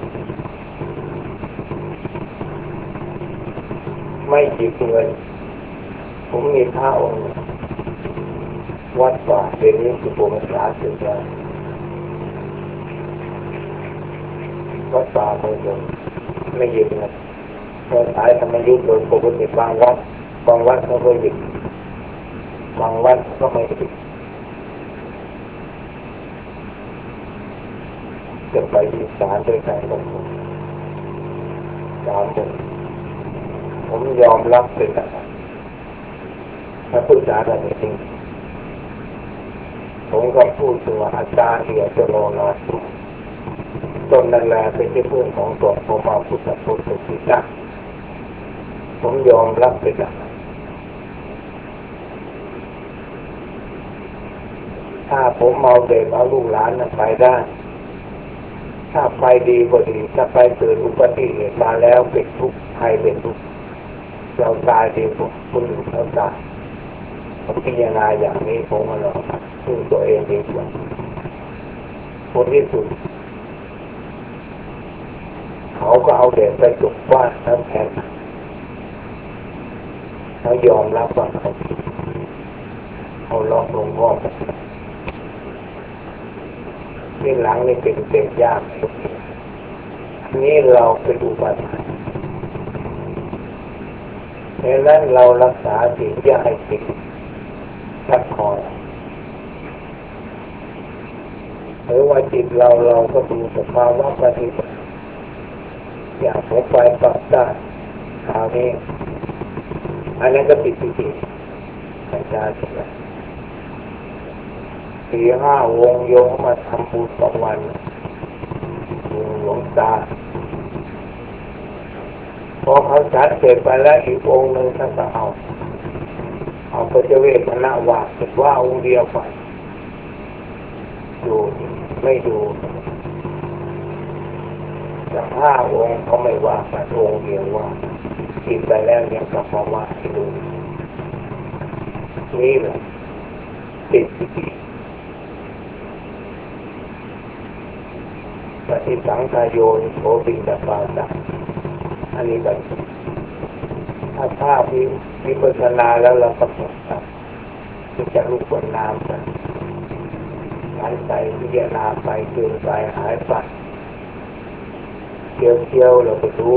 ไม่จีบเงินผมมีพระองค์วัดป่าเป็นนี้คือปุษาสุดยอดวัดป่าไม่ยอมไม่หยิบนะพอสายธรรมยุทธ์โดยปกติบางวัดเขาก็หยิบบางวัดก็ไม่หยิบจะไปอีสานด้วยกันกับผม3 คนผมยอมรับเป็นอะไรถ้าพูดจาอะไรจริงผมก็พูดตัวอาจารย์เดียจะโลนาสุต้นนั่นแหละเป็นที่พึ่งของตัวผมมาพุทธพุทธสิจ้าผมยอมรับเป็นอะไรถ้าผมเอาเด็กเอาลูกหลานไปได้ถ้าไปดีก็ดีถ้าไปเกิดอุบัติเหตุมาแล้วเป็นทุกข์ใครเป็นทุกข์เราตายดีกว่าคนอื่นเขาตายผมพิจารณาอย่างนี้ผมก็ลองพึ่งตัวเองดีกว่าผลที่สุดเขาก็เอาเด็กไปจุกว่าทั้งแผ่นเขายอมรับว่าเขาผิดเขาลองลงว่าที่หลังนี่เป็นยากนี่เราไปดูปัญหาในนั้นเรารักษาศีลอย่าให้ผิดชัดคอยหรือว่าจิตเราก็ดูสภาวะปฏิบัติอย่างหัวไฟปรับได้คราวนี้อันนั้นก็ผิดจริงๆอาจารย์ 4-5 องค์โยมมาทำบุญ2 วันหลวงตาพอเขาจัดเสร็จไปแล้วอีกองค์หนึ่งท่านก็เอาพระเจ้าเวทมนต์ว่าองค์เดียวไปอยู่ไม่อยู่จาก5 องค์เขาไม่ว่าแต่องค์เดียวว่ากินไปแล้วยังกลับมาว่าให้ดูนี่แหละติดปฏิสังขายโยนิโสปิตปาตะอันนี้แบบถ้าวิปัสสนาแล้วเราก็ต้องที่จะรู้ผลน้ำกันหายไปพิจารณาไปเกินไปหายไปเที่ยวเราก็รู้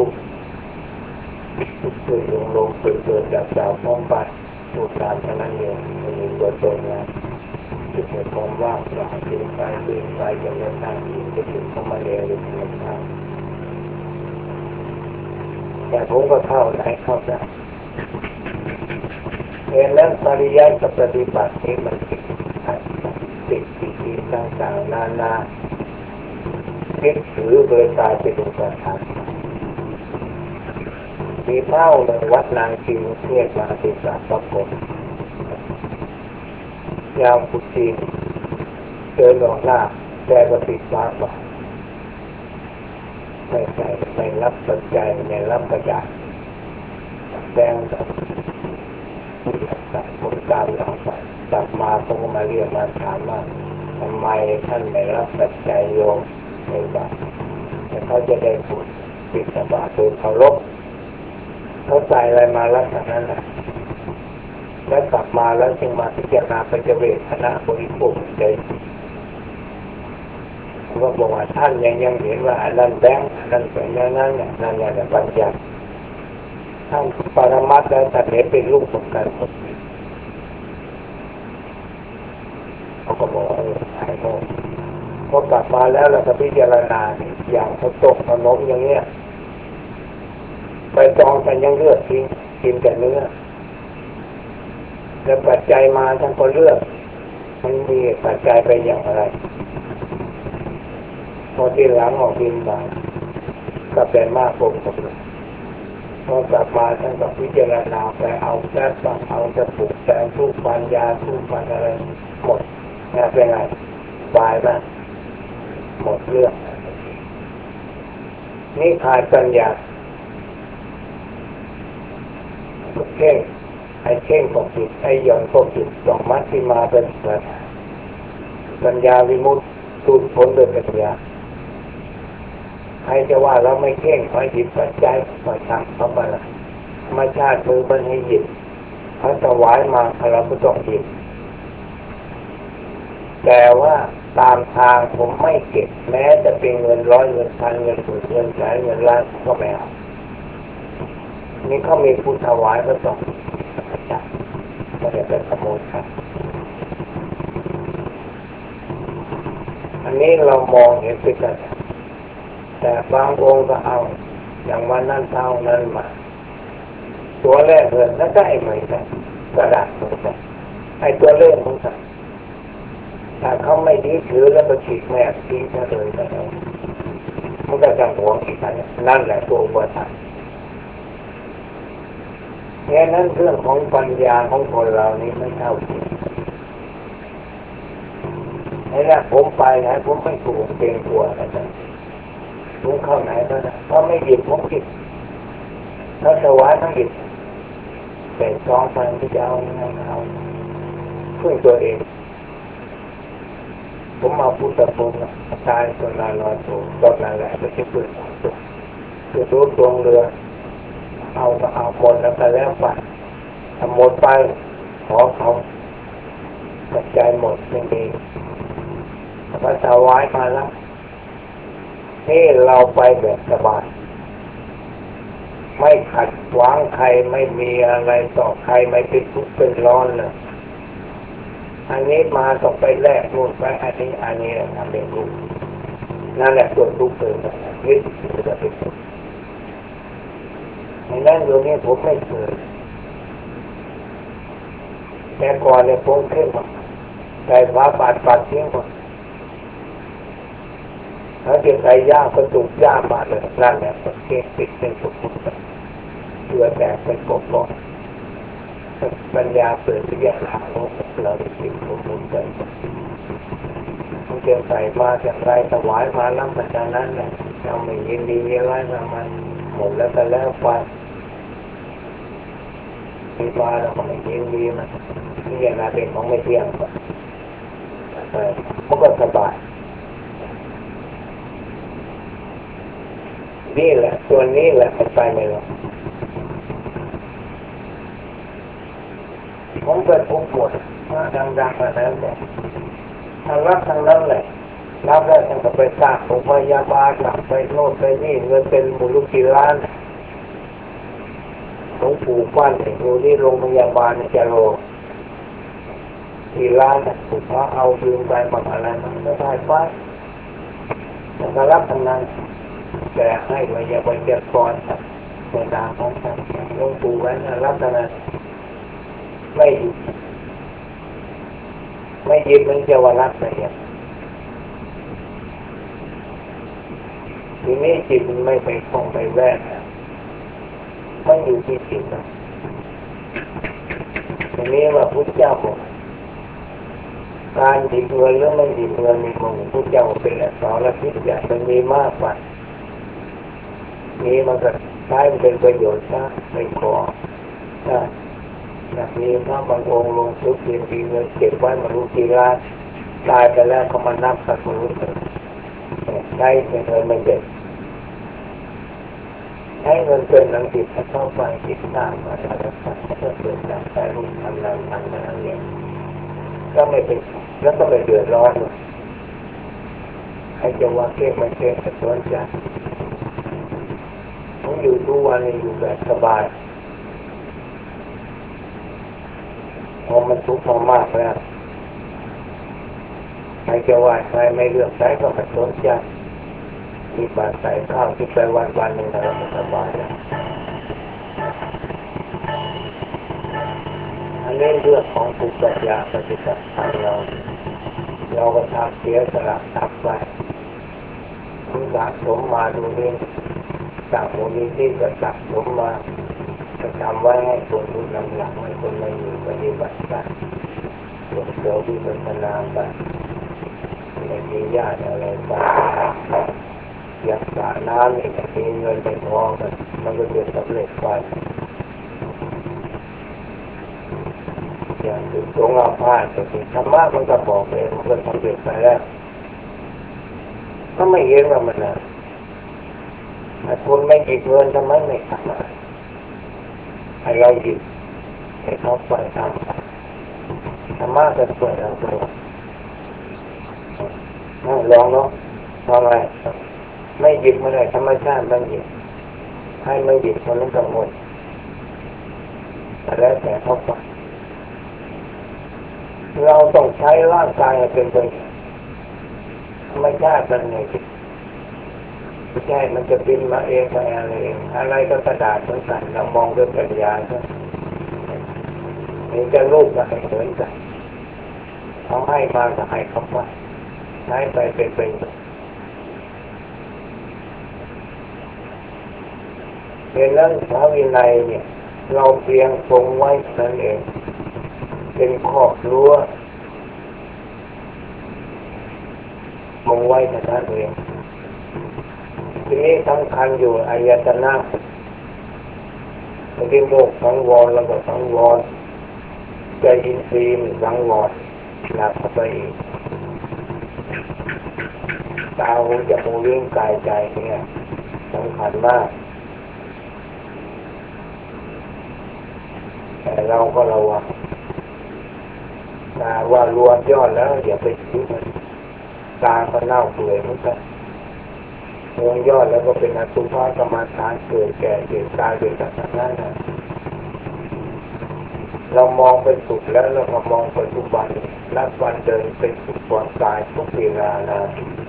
ขึ้นลงเกิดจากมองไปดูตามฉะนั้นเองมันมีตัวตนนะที่เป็นความว่างเปล่าเกินไปอย่างนั้นทางที่จะถึงเข้ามาเรียนรู้ธรรมชาติแต่ผมก็เข้าได้เห็นแล้วปริยัติกับปฏิบัตินี้มันติดที่ต่างๆนานาคิดถือโดยตายเป็นอุปทานมีเป้าในวัดนางคิวเทศมาติสาปกฏยาวกุฏิเดินออกหน้าแต่ก็ติดฟ้าบ่าไม่รับปัจจัยไม่รับประหยัดแดงกับผลตามหลังไปกลับมาคงมาเรียกมาถามว่าทำไมท่านไม่รับปัจจัยโยมในบาตรแต่เขาจะได้ผลปิดบาตรโดยเคารพเขาใส่อะไรมาลักษณะนั้นแหละแล้วกลับมาแล้วจึงมาพิจารณาปัจเจเวทนาบริโภคใจก็บอกว่าท่านยังเห็นว่าอันนั้นแบงค์อันนั้นเป็นอย่างนั้นเนี่ยนั่นแหละปัญญาท่านปรมัตถ์แล้วท่านเห็นเป็นรูปของการหมดเขาก็บอกให้เขาพอกลับมาแล้วเราก็พิจารณาอย่างเขาตกขนมอย่างเงี้ยไปจองกันยังเลือกกินแต่เนื้อแล้วปัจจัยมาท่านก็เลือกมันมีปัจจัยไปอย่างไรพอที่หลังออกบินมาก็เป็นมากกว่าพอกลับมาท่านก็พิจารณาไปเอาแค่ฟังเอาจะปลูกแต่ทุกปัญญาทุกปัญอะไรหมดนี่เป็นไงตายนะหมดเรื่องนี่ขาดปัญญาเข่งไอ้เข่งก็ผิดไอ้หย่อนก็ผิดสองมัดที่มาเป็นปัญญาวิมุตติสูญพ้นโดยปัญญาใครจะว่าเราไม่เข่งคอยหยิบปัจจัยคอยทำเข้าไปละธรรมชาติมือมันให้หยิบเขาถวายมาเราก็ต้องหยิบแต่ว่าตามทางผมไม่เก็บแม้จะเป็นเงิน100 เงินพันเงินหมื่นเงินแสนเงินล้านก็ไม่เอานี่เขามีผู้ถวายก็ต้องจัดไม่ได้เป็นขโมยครับอันนี้เรามองเห็นไปกันแต่บางองค์ก็เอาอย่างวันนั้นเท่านั้นมาตัวแรกเลยแล้วก็ไอ้ใหม่แต่กระดาษของแต่ไอ้ตัวเลขของแต่ถ้าเขาไม่ดีถือแล้วก็ฉีกแม่ทิ้งไปเลยแต่มันก็จะหวงอีกอันนั่นแหละตัวอุปทานแค่นั้นเรื่องของปัญญาของคนเรานี้ไม่เท่ากันไอ้เนี่ยผมไปไหนผมไม่ถูกเกรงกลัวอะไรผมเข้าไหนก็ได้เพราะไม่หยิบผมหยิบถ้าถวายต้องหยิบเป็น2,000ที่จะเอาเงินเอาพึ่งตัวเองผมมาพุทธภูมิตายตอนนั้นรอตัวตอนนั้นแหละไม่ใช่ปืนคือรู้ตรงเรือเอาก็เอาหมดแล้วก็แล้วไปทำหมดไปขอเขาปัจจัยหมดไม่มีพระถวายมาแล้วนี่เราไปแบบสบายไม่ขัดขวางใครไม่มีอะไรต่อใครไม่เป็นทุกข์เป็นร้อนเลยอันนี้มาต้องไปแลกนู่นไปอันนี้ทำเป็นรูปนั่นแหละตัวรูปเกิดวิธีจะเป็นในนั้นอยู่นี่ผมไม่เคยแต่ก่อนเนี่ยผมเข้มใส่ฟ้าปัดทิ้งหมดถ้าเกิดใส่ย่าก็ถูกย่ามาเลยนั่นแหละก็เก็บติดเป็นสุขเชื่อแต่เป็นกบฏปัญญาเปิดวิทยาทางโลกเราได้ยินข้อมูลกันมันเกี่ยวใส่มาจากไรถวายมาล้ำจากนั้นแหละเราไม่ยินดีอะไรมามันหมดแล้วแต่แล้วไปมีมาเราไม่ยินดีมันนี่อย่างนั้นเป็นของไม่เที่ยงมันก็สบายนี่แหละตัวนี้แหละไปไม่หรอกผมเป็นผู้ปวดมาดังๆมาแล้วแต่ทางรับทางนั้นแหละรับแล้วท่านก็ไปสร้างโรงพยาบาลหลังไปโน่นไปนี่เงินเป็นหมู่ลูกกี่ล้านหลวงปู่ปั้นอยู่ที่โรงพยาบาลจะโลกี่ล้านถูกเขาเอายืมไปบังอะไรมันไม่ได้ไปแต่ทางรับทางนั้นแต่ให้วิทยากรในนามของท่านหลวงปู่ไว้นะรับทางนั้นไม่ยึดมันจะว่ารักอะไรอย่างทีนี้จิตมันไม่ไปคล้องไปแวดไม่อยู่ที่จิตนะทีนี้ว่าพุทธเจ้าบอกการหยิบเงินหรือไม่หยิบเงินมีของพุทธเจ้าเป็นสอนและพิจารณามันมีมากกว่านี้มันก็ใช้เป็นประโยชน์นะไม่ขอแบบนี้ถ้าบางองค์ลงทุกเงินเงินเก็บไว้มารู้กี่ล้านตายไปแล้วเขามานับสักรู้สึกใช้เงินไม่เด็ดใช้เงินเป็นหนังติดเข้าไปติดตามมาแล้วก็เกิดการใช้รุ่นทำนั้นเนี่ยก็ไม่เป็นแล้วก็ไม่เดือดร้อนใครจะว่าเก่งไม่เก่งแต่สนใจผมอยู่ทุกวันอยู่แบบสบายพอมันทุกข์มากแล้วใครจะว่าใครไม่เลือกใช้ก็ไม่สนใจมีบาตรใส่ข้าวที่ไปวันหนึ่งเราไม่สบายแล้วอันนี้เรื่องของปุปัญญาปฏิบัติทางเราก็ทำเสียสละทับไปคุณสะสมมาดูนี่จากโมนีที่จะสะสมมาจะทำไว้ให้คนรู้นำหลังให้คนไม่มีปฏิบัติการส่วนเสือวิปัสสนาไปไม่มีญาติอะไรไปอยากสาน้ำนี่มีเงินไปทองมันก็จะสำเร็จไปอย่างถึงตรงอาพาธแต่ถึงธรรมะมันก็บอกเลยมันก็สำเร็จไปแล้วก็ไม่เห็นว่ามันนะแต่คุณไม่หยิบเงินทำไมไม่ทำให้เราหยิบให้เขาไปทำธรรมะจะช่วยเราตัวลองเนาะทำไมไม่หยิบไม่ได้ธรรมชาติมันหยิบให้ไม่หยิบมันต้องกังวลแล้วแต่เขาไปเราต้องใช้ร่างกายเป็นตัวธรรมชาติมันไงไม่ใช่มันจะบินมาเองไปอะไรก็กระดาษเหมือนกันเรามองด้วยปัญญาก็นี่จะรูปอะไรเหมือนกันเขาให้มาก็ให้เขาไปใช้ไปเป็นประโยชน์เป็นเรื่องพระวินัยเนี่ยเราเพียงทรงไว้นั่นเองเป็นขอบรั้วทรงไว้แต่นั้นเองทีนี้สำคัญอยู่อายตนะที่โมกสังวรแล้วก็สังวรใจอินทรีย์สังวรหนักไปตาหูจมูกลิ้นกายใจเนี่ยสำคัญมากแต่เราก็ระวังว่ารวมยอดแล้วอย่าไปคิดมันตาก็เน่าเปื่อยเหมือนกันรวมยอดแล้วก็เป็นอสุภะกรรมฐานเกิดแก่เจ็บตายเกิดจากนั้นนะเรามองเป็นสุขแล้วเราก็มองปัจจุบันนับวันเดินเป็นสุขความตายทุกเวลานะ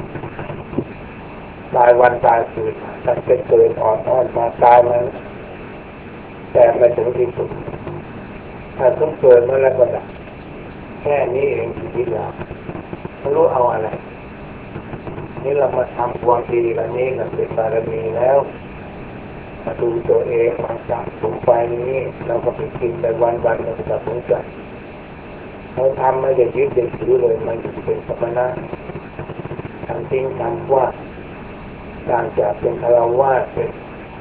ตายวันตายคืนตั้งแต่เกิดอ่อนมาตายมันแต่ไม่ถึงที่สุดถ้าทุกเกิดเมื่อไรก็ดับแค่นี้เองชีวิตเราไม่รู้เอาอะไรนี่เรามาทำความดีกันนี้กันเป็นบารมีแล้วมาดูตัวเองมาจับถูกไปนี้เราก็ไปกินไปวันๆเราจะสงสัยเราทำไม่ได้ยึดได้ถือเลยมันอยู่เป็นสมณะทำจริงทำว่าการจะเป็นฆราวาสเป็น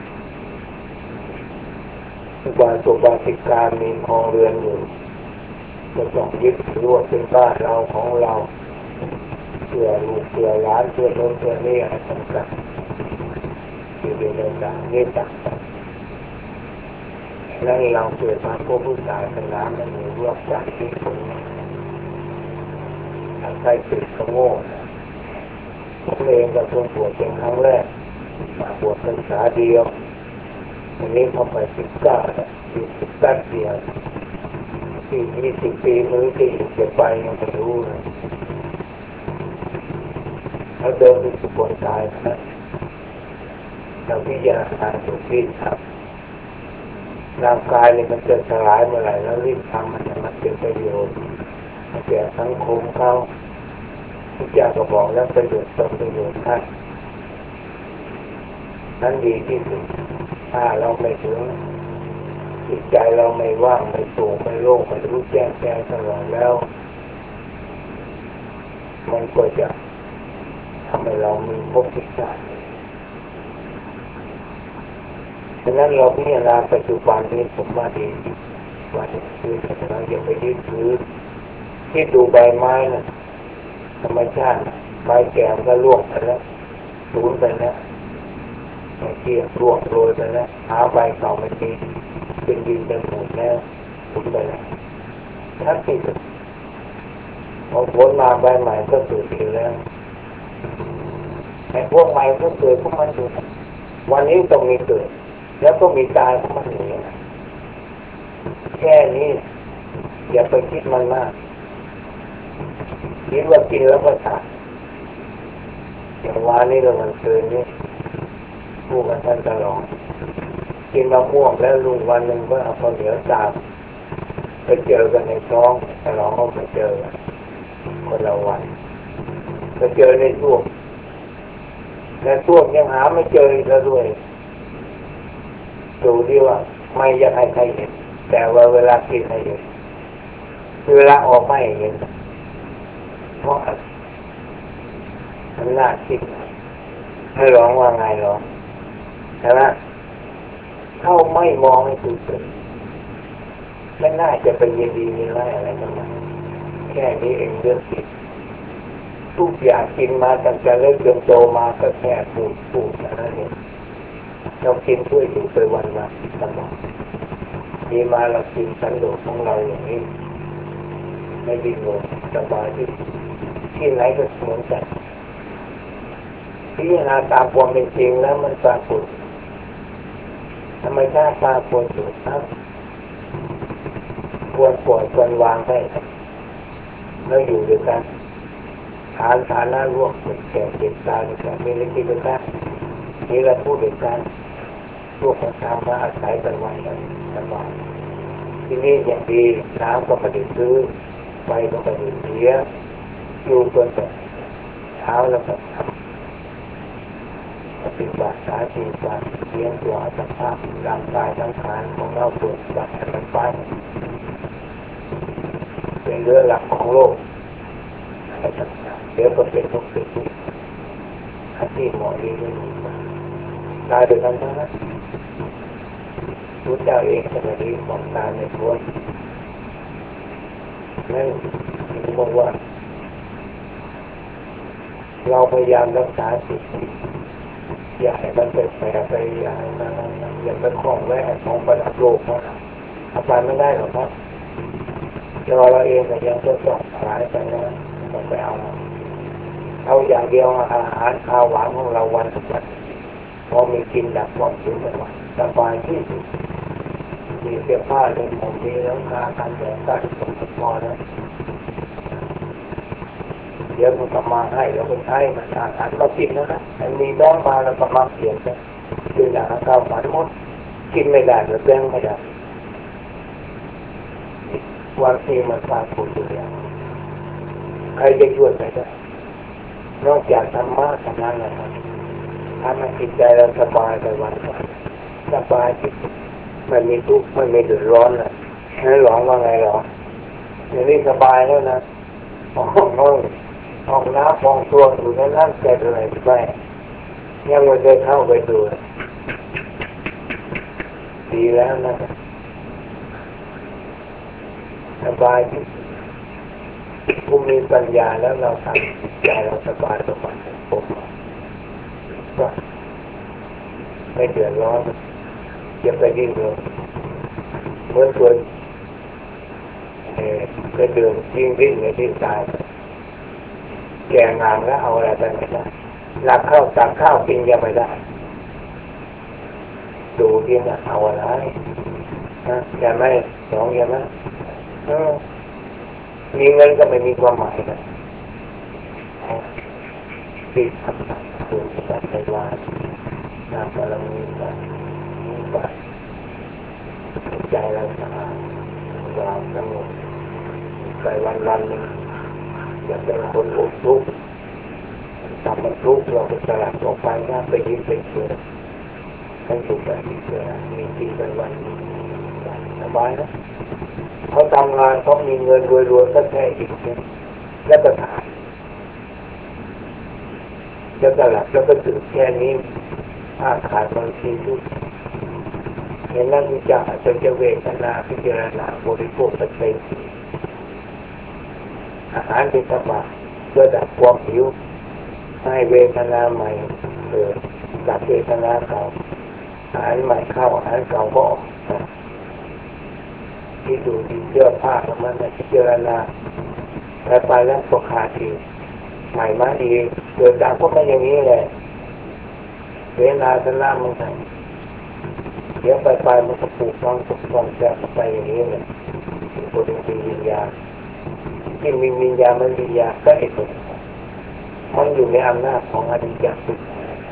อุบาสกอุบาสิกามีครองเรือนอยู่จะต้องยึดถือว่าเป็นบ้านเราของเราเพื่อลูกเพื่อหลานเพื่อโน้นเพื่อนี่อะไรต่างๆที่เป็นต่างๆนี่ต่างๆแล้วเราเกิดมาพวกผู้ชายเป็นน้ำมันมีรวบจากที่คนทางใต้ติดก็โง่ผมเองกับคนบวชเป็นครั้งแรกมาบวชพรรษาเดียวอันนี้เขาไป19 เดือน20 ปีมือที่จะไปยังไม่รู้เลยเขาเดินไปสุโขทัยนะเราพิจารณาดูที่ครับร่างกายเนี่ยมันจะสลายเมื่อไหร่แล้วรีบทำมันเป็นประโยชน์แก่สังคมเขาทุกอย่างก็บอกแล้วประโยชน์ตนประโยชน์ท่านนั้นดีที่สุดถ้าเราไม่ถึงจิตใจเราไม่ว่างไม่สูงไม่โล่งไม่รู้แจ้งตลอดแล้วมันก็จะทำให้เรามีภพติดใจฉะนั้นเราพิจารณาปัจจุบันนี้ผมว่าดีว่าจะคือเราอย่าไปยึดถือที่ดูใบไม้นะธรรมชาติใบแก่ก็ร่วงไปแล้วสูญไปแล้วเกี่ยวร่วงโรยไปแล้วหาใบเก่าไม่มีเป็นดินเป็นหมดแล้วสูญไปแล้วทั้งที่สุดพอฝนมาใบใหม่ก็เกิดอีกแล้วไอ้พวกใหม่ก็เกิดพวกมันอยู่วันนี้ต้องมีเกิดแล้วก็มีตายพวกมันอย่างนี้แค่นี้อย่าไปคิดมันมากคิดว่ากินแล้วก็ตายอย่างวานนี้เรามันเกินนี่พูดกันท่านตลอดกินมะม่วงแล้วลุงวันหนึ่งก็เอาข้าวเหนียวสาบไปเจอกันในท้องตลอดก็ไปเจอคนละวันไปเจอในช่วงในช่วงยังหาไม่เจออีกแล้วด้วยดูดีว่าไม่อยากให้ใครเห็นแต่ว่าเวลากินให้เห็นเวลาออกไม่เห็นเพราะมันน่าคิดให้ร้องว่าไงหรอใช่ไหมเข้าไม่มองให้ถูกจุดไม่น่าจะเป็นยินดีมีไรอะไรกันมาแค่นี้เองเรื่องจิตทุกอย่างกินมาตั้งแต่เล็กจนโตมาก็แค่พูดนั่นเองเรากินเพื่ออยู่ไปวันตลอดมีมาเรากินสันโดษของเราอย่างนี้ไม่ดิ้นรนสบายที่ไหนก็เหมือนกันพิจารณาตามความเป็นจริงแล้วมันปรากฏธรรมชาติปรากฏอยู่ครับควรปล่อยควรวางให้แล้วอยู่ด้วยกันฐานะร่วมเป็นแก่เจ็บตายด้วยกันมีเรื่องที่ด้วยกันนี่เราพูดด้วยกันพวกคนทำมาอาศัยกันไว้กันตลอดที่นี่อย่างดีน้ำก็ไม่ได้ซื้อไฟก็ไม่ได้เสียอยู่จนแบบเช้าแล้วก็ทำปฏิบัติสติปัฏฐานเลี้ยงตัวสภาพร่างกายทั้งขานของเราปวดบัดมันไปเป็นเรื่องหลักของโลกอะไรต่างๆเดี๋ยวก็เป็นทุกสิ่งอาชีพหมอดีไม่มีตายด้วยกันทั้งนั้นรู้เจ้าเองจะไม่ดีของตายในตัวนั่นถึงบอกว่าเราพยายามรักษาจิตอย่าให้มันไปแปรไปอย่าไปคล้องแวะของประดับโลกนะทำไปไม่ได้หรอกครับเราเองแต่ยังจะต้องหายไปนะต้องไปเอาอย่างเดียวอาหารข้าวหวานของเราวันทุกวันพอมีกินดับความหิวไปวันสบายที่สุดมีเสื้อผ้าเลยผมมีแล้วงานการแต่งกายสมบูรณ์พอนะเดี๋ยวมันก็มาให้แล้วคนใช้มันอาหารเรากินนะมันมีแบงค์มาแล้วก็มาเปลี่ยนไปคืออย่างข้าวหวานหมดกินไม่ได้หรือแบงค์ไม่ได้วันที่มันปรากฏอยู่อย่างใครจะช่วยใครได้นอกจากธรรมะเท่านั้นแหละทำให้จิตใจเราสบายไปวันสบายจิตไม่มีทุกข์ไม่มีเดือดร้อนเลยให้หลงว่าไงหรออย่างนี้สบายแล้วนะห้องน้ำห้องตัวอยู่ในนั้นเกิดอะไรไปยังไม่ได้เข้าไปดูดีแล้วนะสบายผู้มีปัญญาแล้วเราทำใจเราสบายสบายผมก็ไม่เดือดร้อนจะไปดิ้นรนเมื่อตัวก็เดือดดิ้นในดิ้นตายแก่งานแล้วเอาอะไรไปไม่ได้หลับข้าวตักข้าวกินยังไม่ได้ดูกินเอาอะไรนะอย่าไม่สองอย่าไม่มีเงินก็ไม่มีความหมายนะที่ทำตัวสัตว์ในวานน้ำบารมีไปใจเราสะอาดวางสงบไปวันหนึ่งอย่าเป็นคนทุกข์ทำมันทุกข์เราไปสลัดออกไปนะไปยิ้มไปเชื่อให้ถูกแบบนี้เชื่อมีที่เป็นวันสบายนะเขาทำงานเขามีเงินรวยๆก็แค่อีกแล้วก็ถ่ายแล้วก็หลับแล้วก็ตื่นแค่นี้ถ้าขาดบางทีทุกเห็นนั่งวิจารณ์จะเวทนาพิจารณาบริโภคปัจจัยอาหารที่สบายเพื่อดับความหิวให้เวทนาใหม่เกิดดับเวทนาเก่าอาหารใหม่เข้าอาหารเก่าก็ออกที่ดูดีเสื้อผ้าของมันพิจารณาไปแล้วก็ขาดทีใหม่มาดีเกิดดับก็ไม่อย่างนี้แหละเวลาจะล่ามันทั้งเดี๋ยวไปมันก็ปลูกฟังจะไปอย่างนี้เลยตัวเป็นวิญญาณที่มีวิญญาณมันวิญญาณก็ไอ้ตัวมันอยู่ในอำนาจของอริยสัจ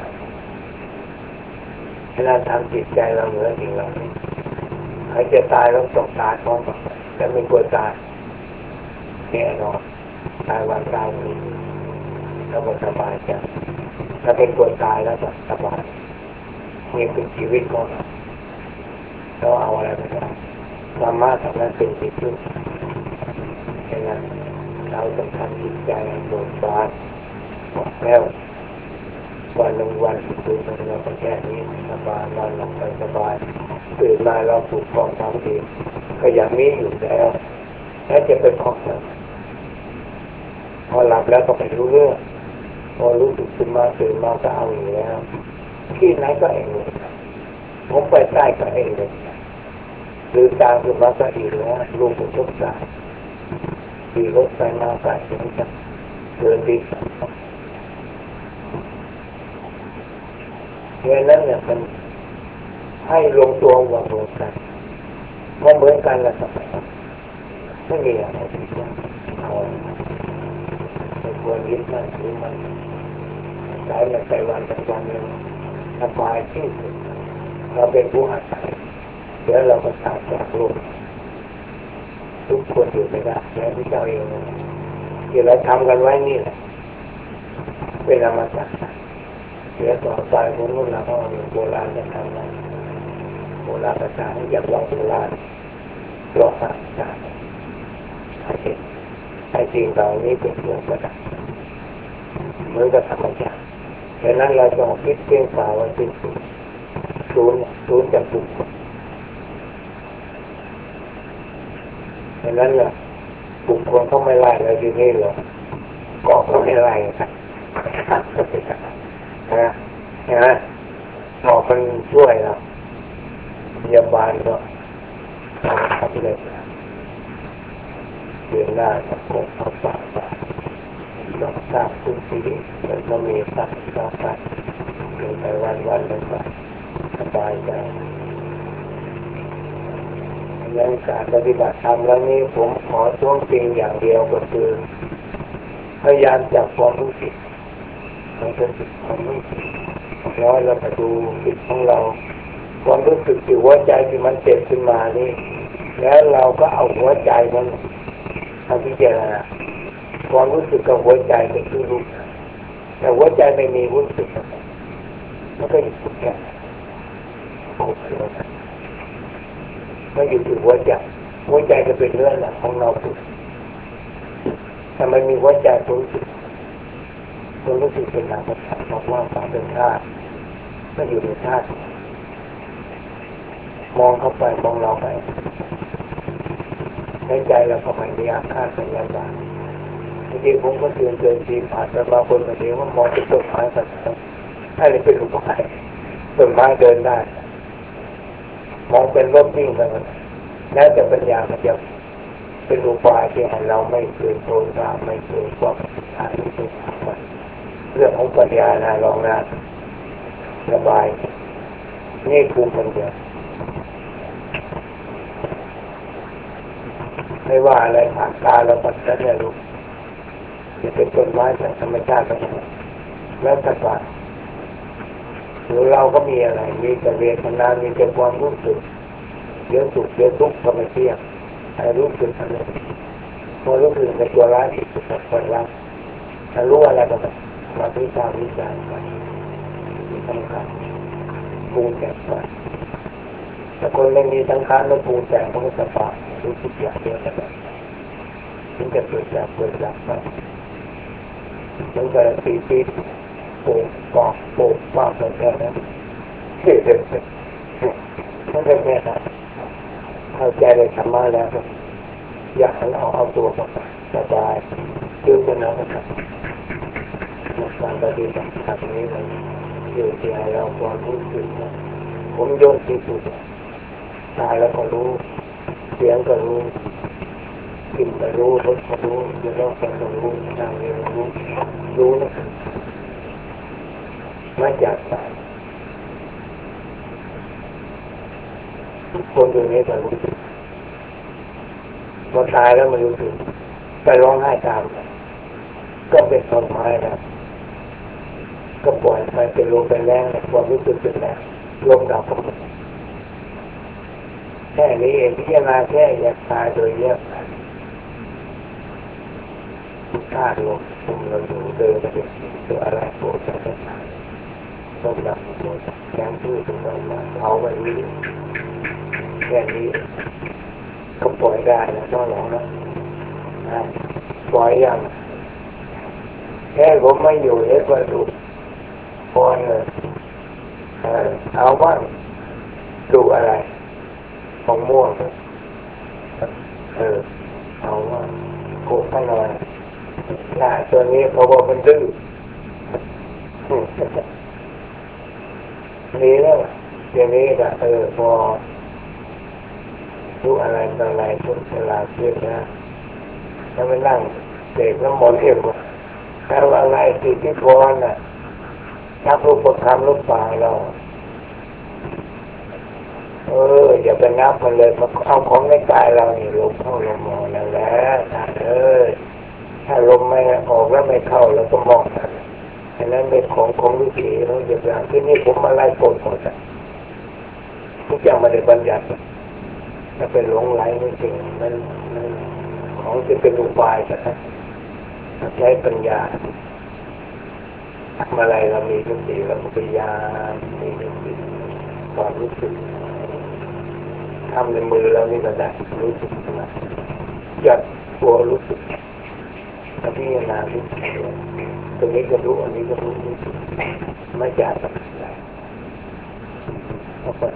เวลาทำจิตใจเราเหมือนอย่างเราใครจะตายแล้วต้องตายพร้อมกันแต่ไม่กลัวตายแน่นอนตายวันตายนี้เราก็สบายใจถ้าเป็นกลัวตายแล้วก็สบายนี่เป็นชีวิตของเราเอาอะไรไปได้ธรรมะสำคัญเป็นที่พึ่งฉะนั้นเราต้องทำจิตใจให้โปร่งบานบอกแล้ววันหนึ่งวันคืนนึงเราก็แค่นี้สบายนอนหลับไปสบายตื่นมาเราถูกกองทำเองก็อย่างนี้อยู่แล้วแล้วจะเป็นของเราพอหลับแล้วก็ไปรู้เรื่องพอรู้สึกขึ้นมาตื่นมาก็เอาอยู่แล้วที่ไหนก็เองเลยผมไปใต้ก็เองเลยหรือตามขึ้นมาก็อีกแล้วลุงเป็นทุกข์ใจขี่รถไปมาไปถึงจะเดินดีเงินนั้นเนี่ยมันให้ลงตัววางลงกันเพราะเหมือนกันแหละครับไม่มีอะไรที่จะเอาไม่ควรยึดมั่นถือมั่นใช้ในใจวันเป็นวันหนึ่งสบายที่สุดเราเป็นผู้อาศัยเดี๋ยวเราก็ตายจากโลกทุกคนอยู่ไม่ได้แม้ที่เจ้าเองที่เราทำกันไว้นี่แหละเป็นอมตะเดี๋ยวต่อไปคนรุ่นเราก็โบราณจะทำนั้นโบราณภาษาอยากลองโบราณหลอกภาษาให้จริงเรานี้เป็นเรื่องประดับเหมือนกับธรรมชาติฉะนั้นเราต้องคิดเพียงฝ่าว่าเป็นศูนย์จะถูกฉะนั้นเนี่ยบุคคลเขาไม่ไล่เราที่นี่หรอกเกาะเขาไม่ไล่ครับนะเห็นไหมหมอคนช่วยเราพยาบาลก็ทำเลยเดือนหน้าจะคงเขาฝากต้องทราบทุกสิ่งแล้วก็มีสักต่อไปอยู่ในวันหนึ่งก็สบายใจในการปฏิบัติธรรมแล้วนี้ผมขอช่วงจริงอย่างเดียวก็คือพยายามจับความรู้สึกมันเป็นจิตความรู้สึกน้อยเราไปดูจิตของเราความรู้สึกที่หัวใจที่มันเจ็บขึ้นมานี่แล้วเราก็เอาหัวใจมันทำพิจารณาผความรู้สึกกับหัวใจเป็นที่รู้แต่หัวใจไม่มีรู้สึกมันก็อยู่แค่โอ้โหไม่อยู่ที่หัวใจหัวใจจะเป็นเรื่องหลักของเราถ้ามันมีหัวใจรู้สึกเป็นนามธรรมบอกว่าความเป็นธาตุไม่อยู่ในธาตุมองเข้าไปมองเราไปในใจเราก็ไม่มีอาฆาตพยาบาทจริงๆผมก็เตือนทีผ่านแต่บางคนแบบนี้ว่ามองเป็นต้นไม้สักอะไรเป็นลูกไม้ต้นไม้เดินได้มองเป็นรถวิ่งไปมันแล้วแต่ปัญญามันจะเป็นอุบายที่ให้เราไม่เกิดโทสะไม่เกิดความหายไม่เกิดความเรื่องของปัญญานะลองนะสบายนี่คือปัญญาไม่ว่าอะไรผ่านตาเราปัจจัยเนี่ยรู้จะเป็นต้นไม้จากธรรมชาติก็แล้วแต่ว่าหรือเราก็มีอะไรมีแต่เวทนามีแต่ความรู้สึกเยอะสุขเยอะทุกข์ก็ไม่เที่ยงให้รู้สึกอะไรพอรู้สึกในตัวร้ายที่สุดคนรักถ้ารู้อะไรก็มาพิจารณาไปมีสำคัญปรุงแต่งไปแต่คนไม่มีสังขารแล้วปรุงแต่งมันก็จะปะรู้สึกอย่างเดียวกันถึงจะเกิดจากไปถึงจะปีปลูกปอกปลูกมากเลยแค่นั้นเด็ดไม่ได้แค่นั้นเข้าใจเลยธรรมะแล้วอยากให้เราเอาตัวสบายยืดกันนะครับการปฏิบัติแบบนี้มันอยู่ที่ให้เราความรู้สึกผมโยนที่สุดตายแล้วก็รู้เสียงก็รู้กลิ่นก็รู้รสก็รู้เดี๋ยวเราก็รู้ทางเรียนรู้นะครับไม่อยากตายคนอยู่นี้ก็รู้สึกพอตายแล้วมันรู้สึกไปร้องไห้ตามก็เป็นต้นไม้นะก็ปล่อยไปเป็นลมเป็นแรงความรู้สึกเป็นแรงลมดับแค่นี้เองพิจารณาแค่อยากตายโดยแยกธาตุลมเราอยู่เดินไปตัวอะไรโผล่จากธาตุลมดับโผล่จากแรงที่ถึงเรามาเอาไว้นี้แค่นี้ก็ปล่อยได้นะต้องลองนะปล่อยอย่างแค่ผมไม่อยู่เอ็กซ์ก็ดูปล่อยเลยเอาว่าดูอะไรของม่วงเอาว่าโกรธให้หน่อยน่าตัวนี้เพราะว่ามันดื้อนี่แล้วอย่างนี้ก็พอรู้อะไรต่ออะไรทุกเวลาเชื่อนะแล้วมันนั่งเด็กน้ำมนต์เองว่าแต่ว่าอะไรที่พรน่ะถ้ารูปธรรมรูปป่าเราอย่าไปนับมันเลยมาเอาของในกายเรานี่ลมเข้าลมออกนั่นแหละถ้าลมไม่ออกแล้วไม่เข้าเราก็มองนั่นฉะนั้นเป็นของวิถีเราอย่างที่นี่ผมมาไล่ปนหมดทุกอย่างมาได้บัญญัติถ้าเป็นหลงไหลไม่จริงมันของที่เป็นอุบายกันใช้ปัญญาทำอะไรเรามีทุกทีเราพยายามมีทุกทีความรู้สึกทำในมือเรานี่ก็ได้รู้สึกนะหยัดตัวรู้สึกแล้วพิจารณารู้สึกตรงนี้ก็รู้อันนี้ก็รู้ไม่จ่ายอะไร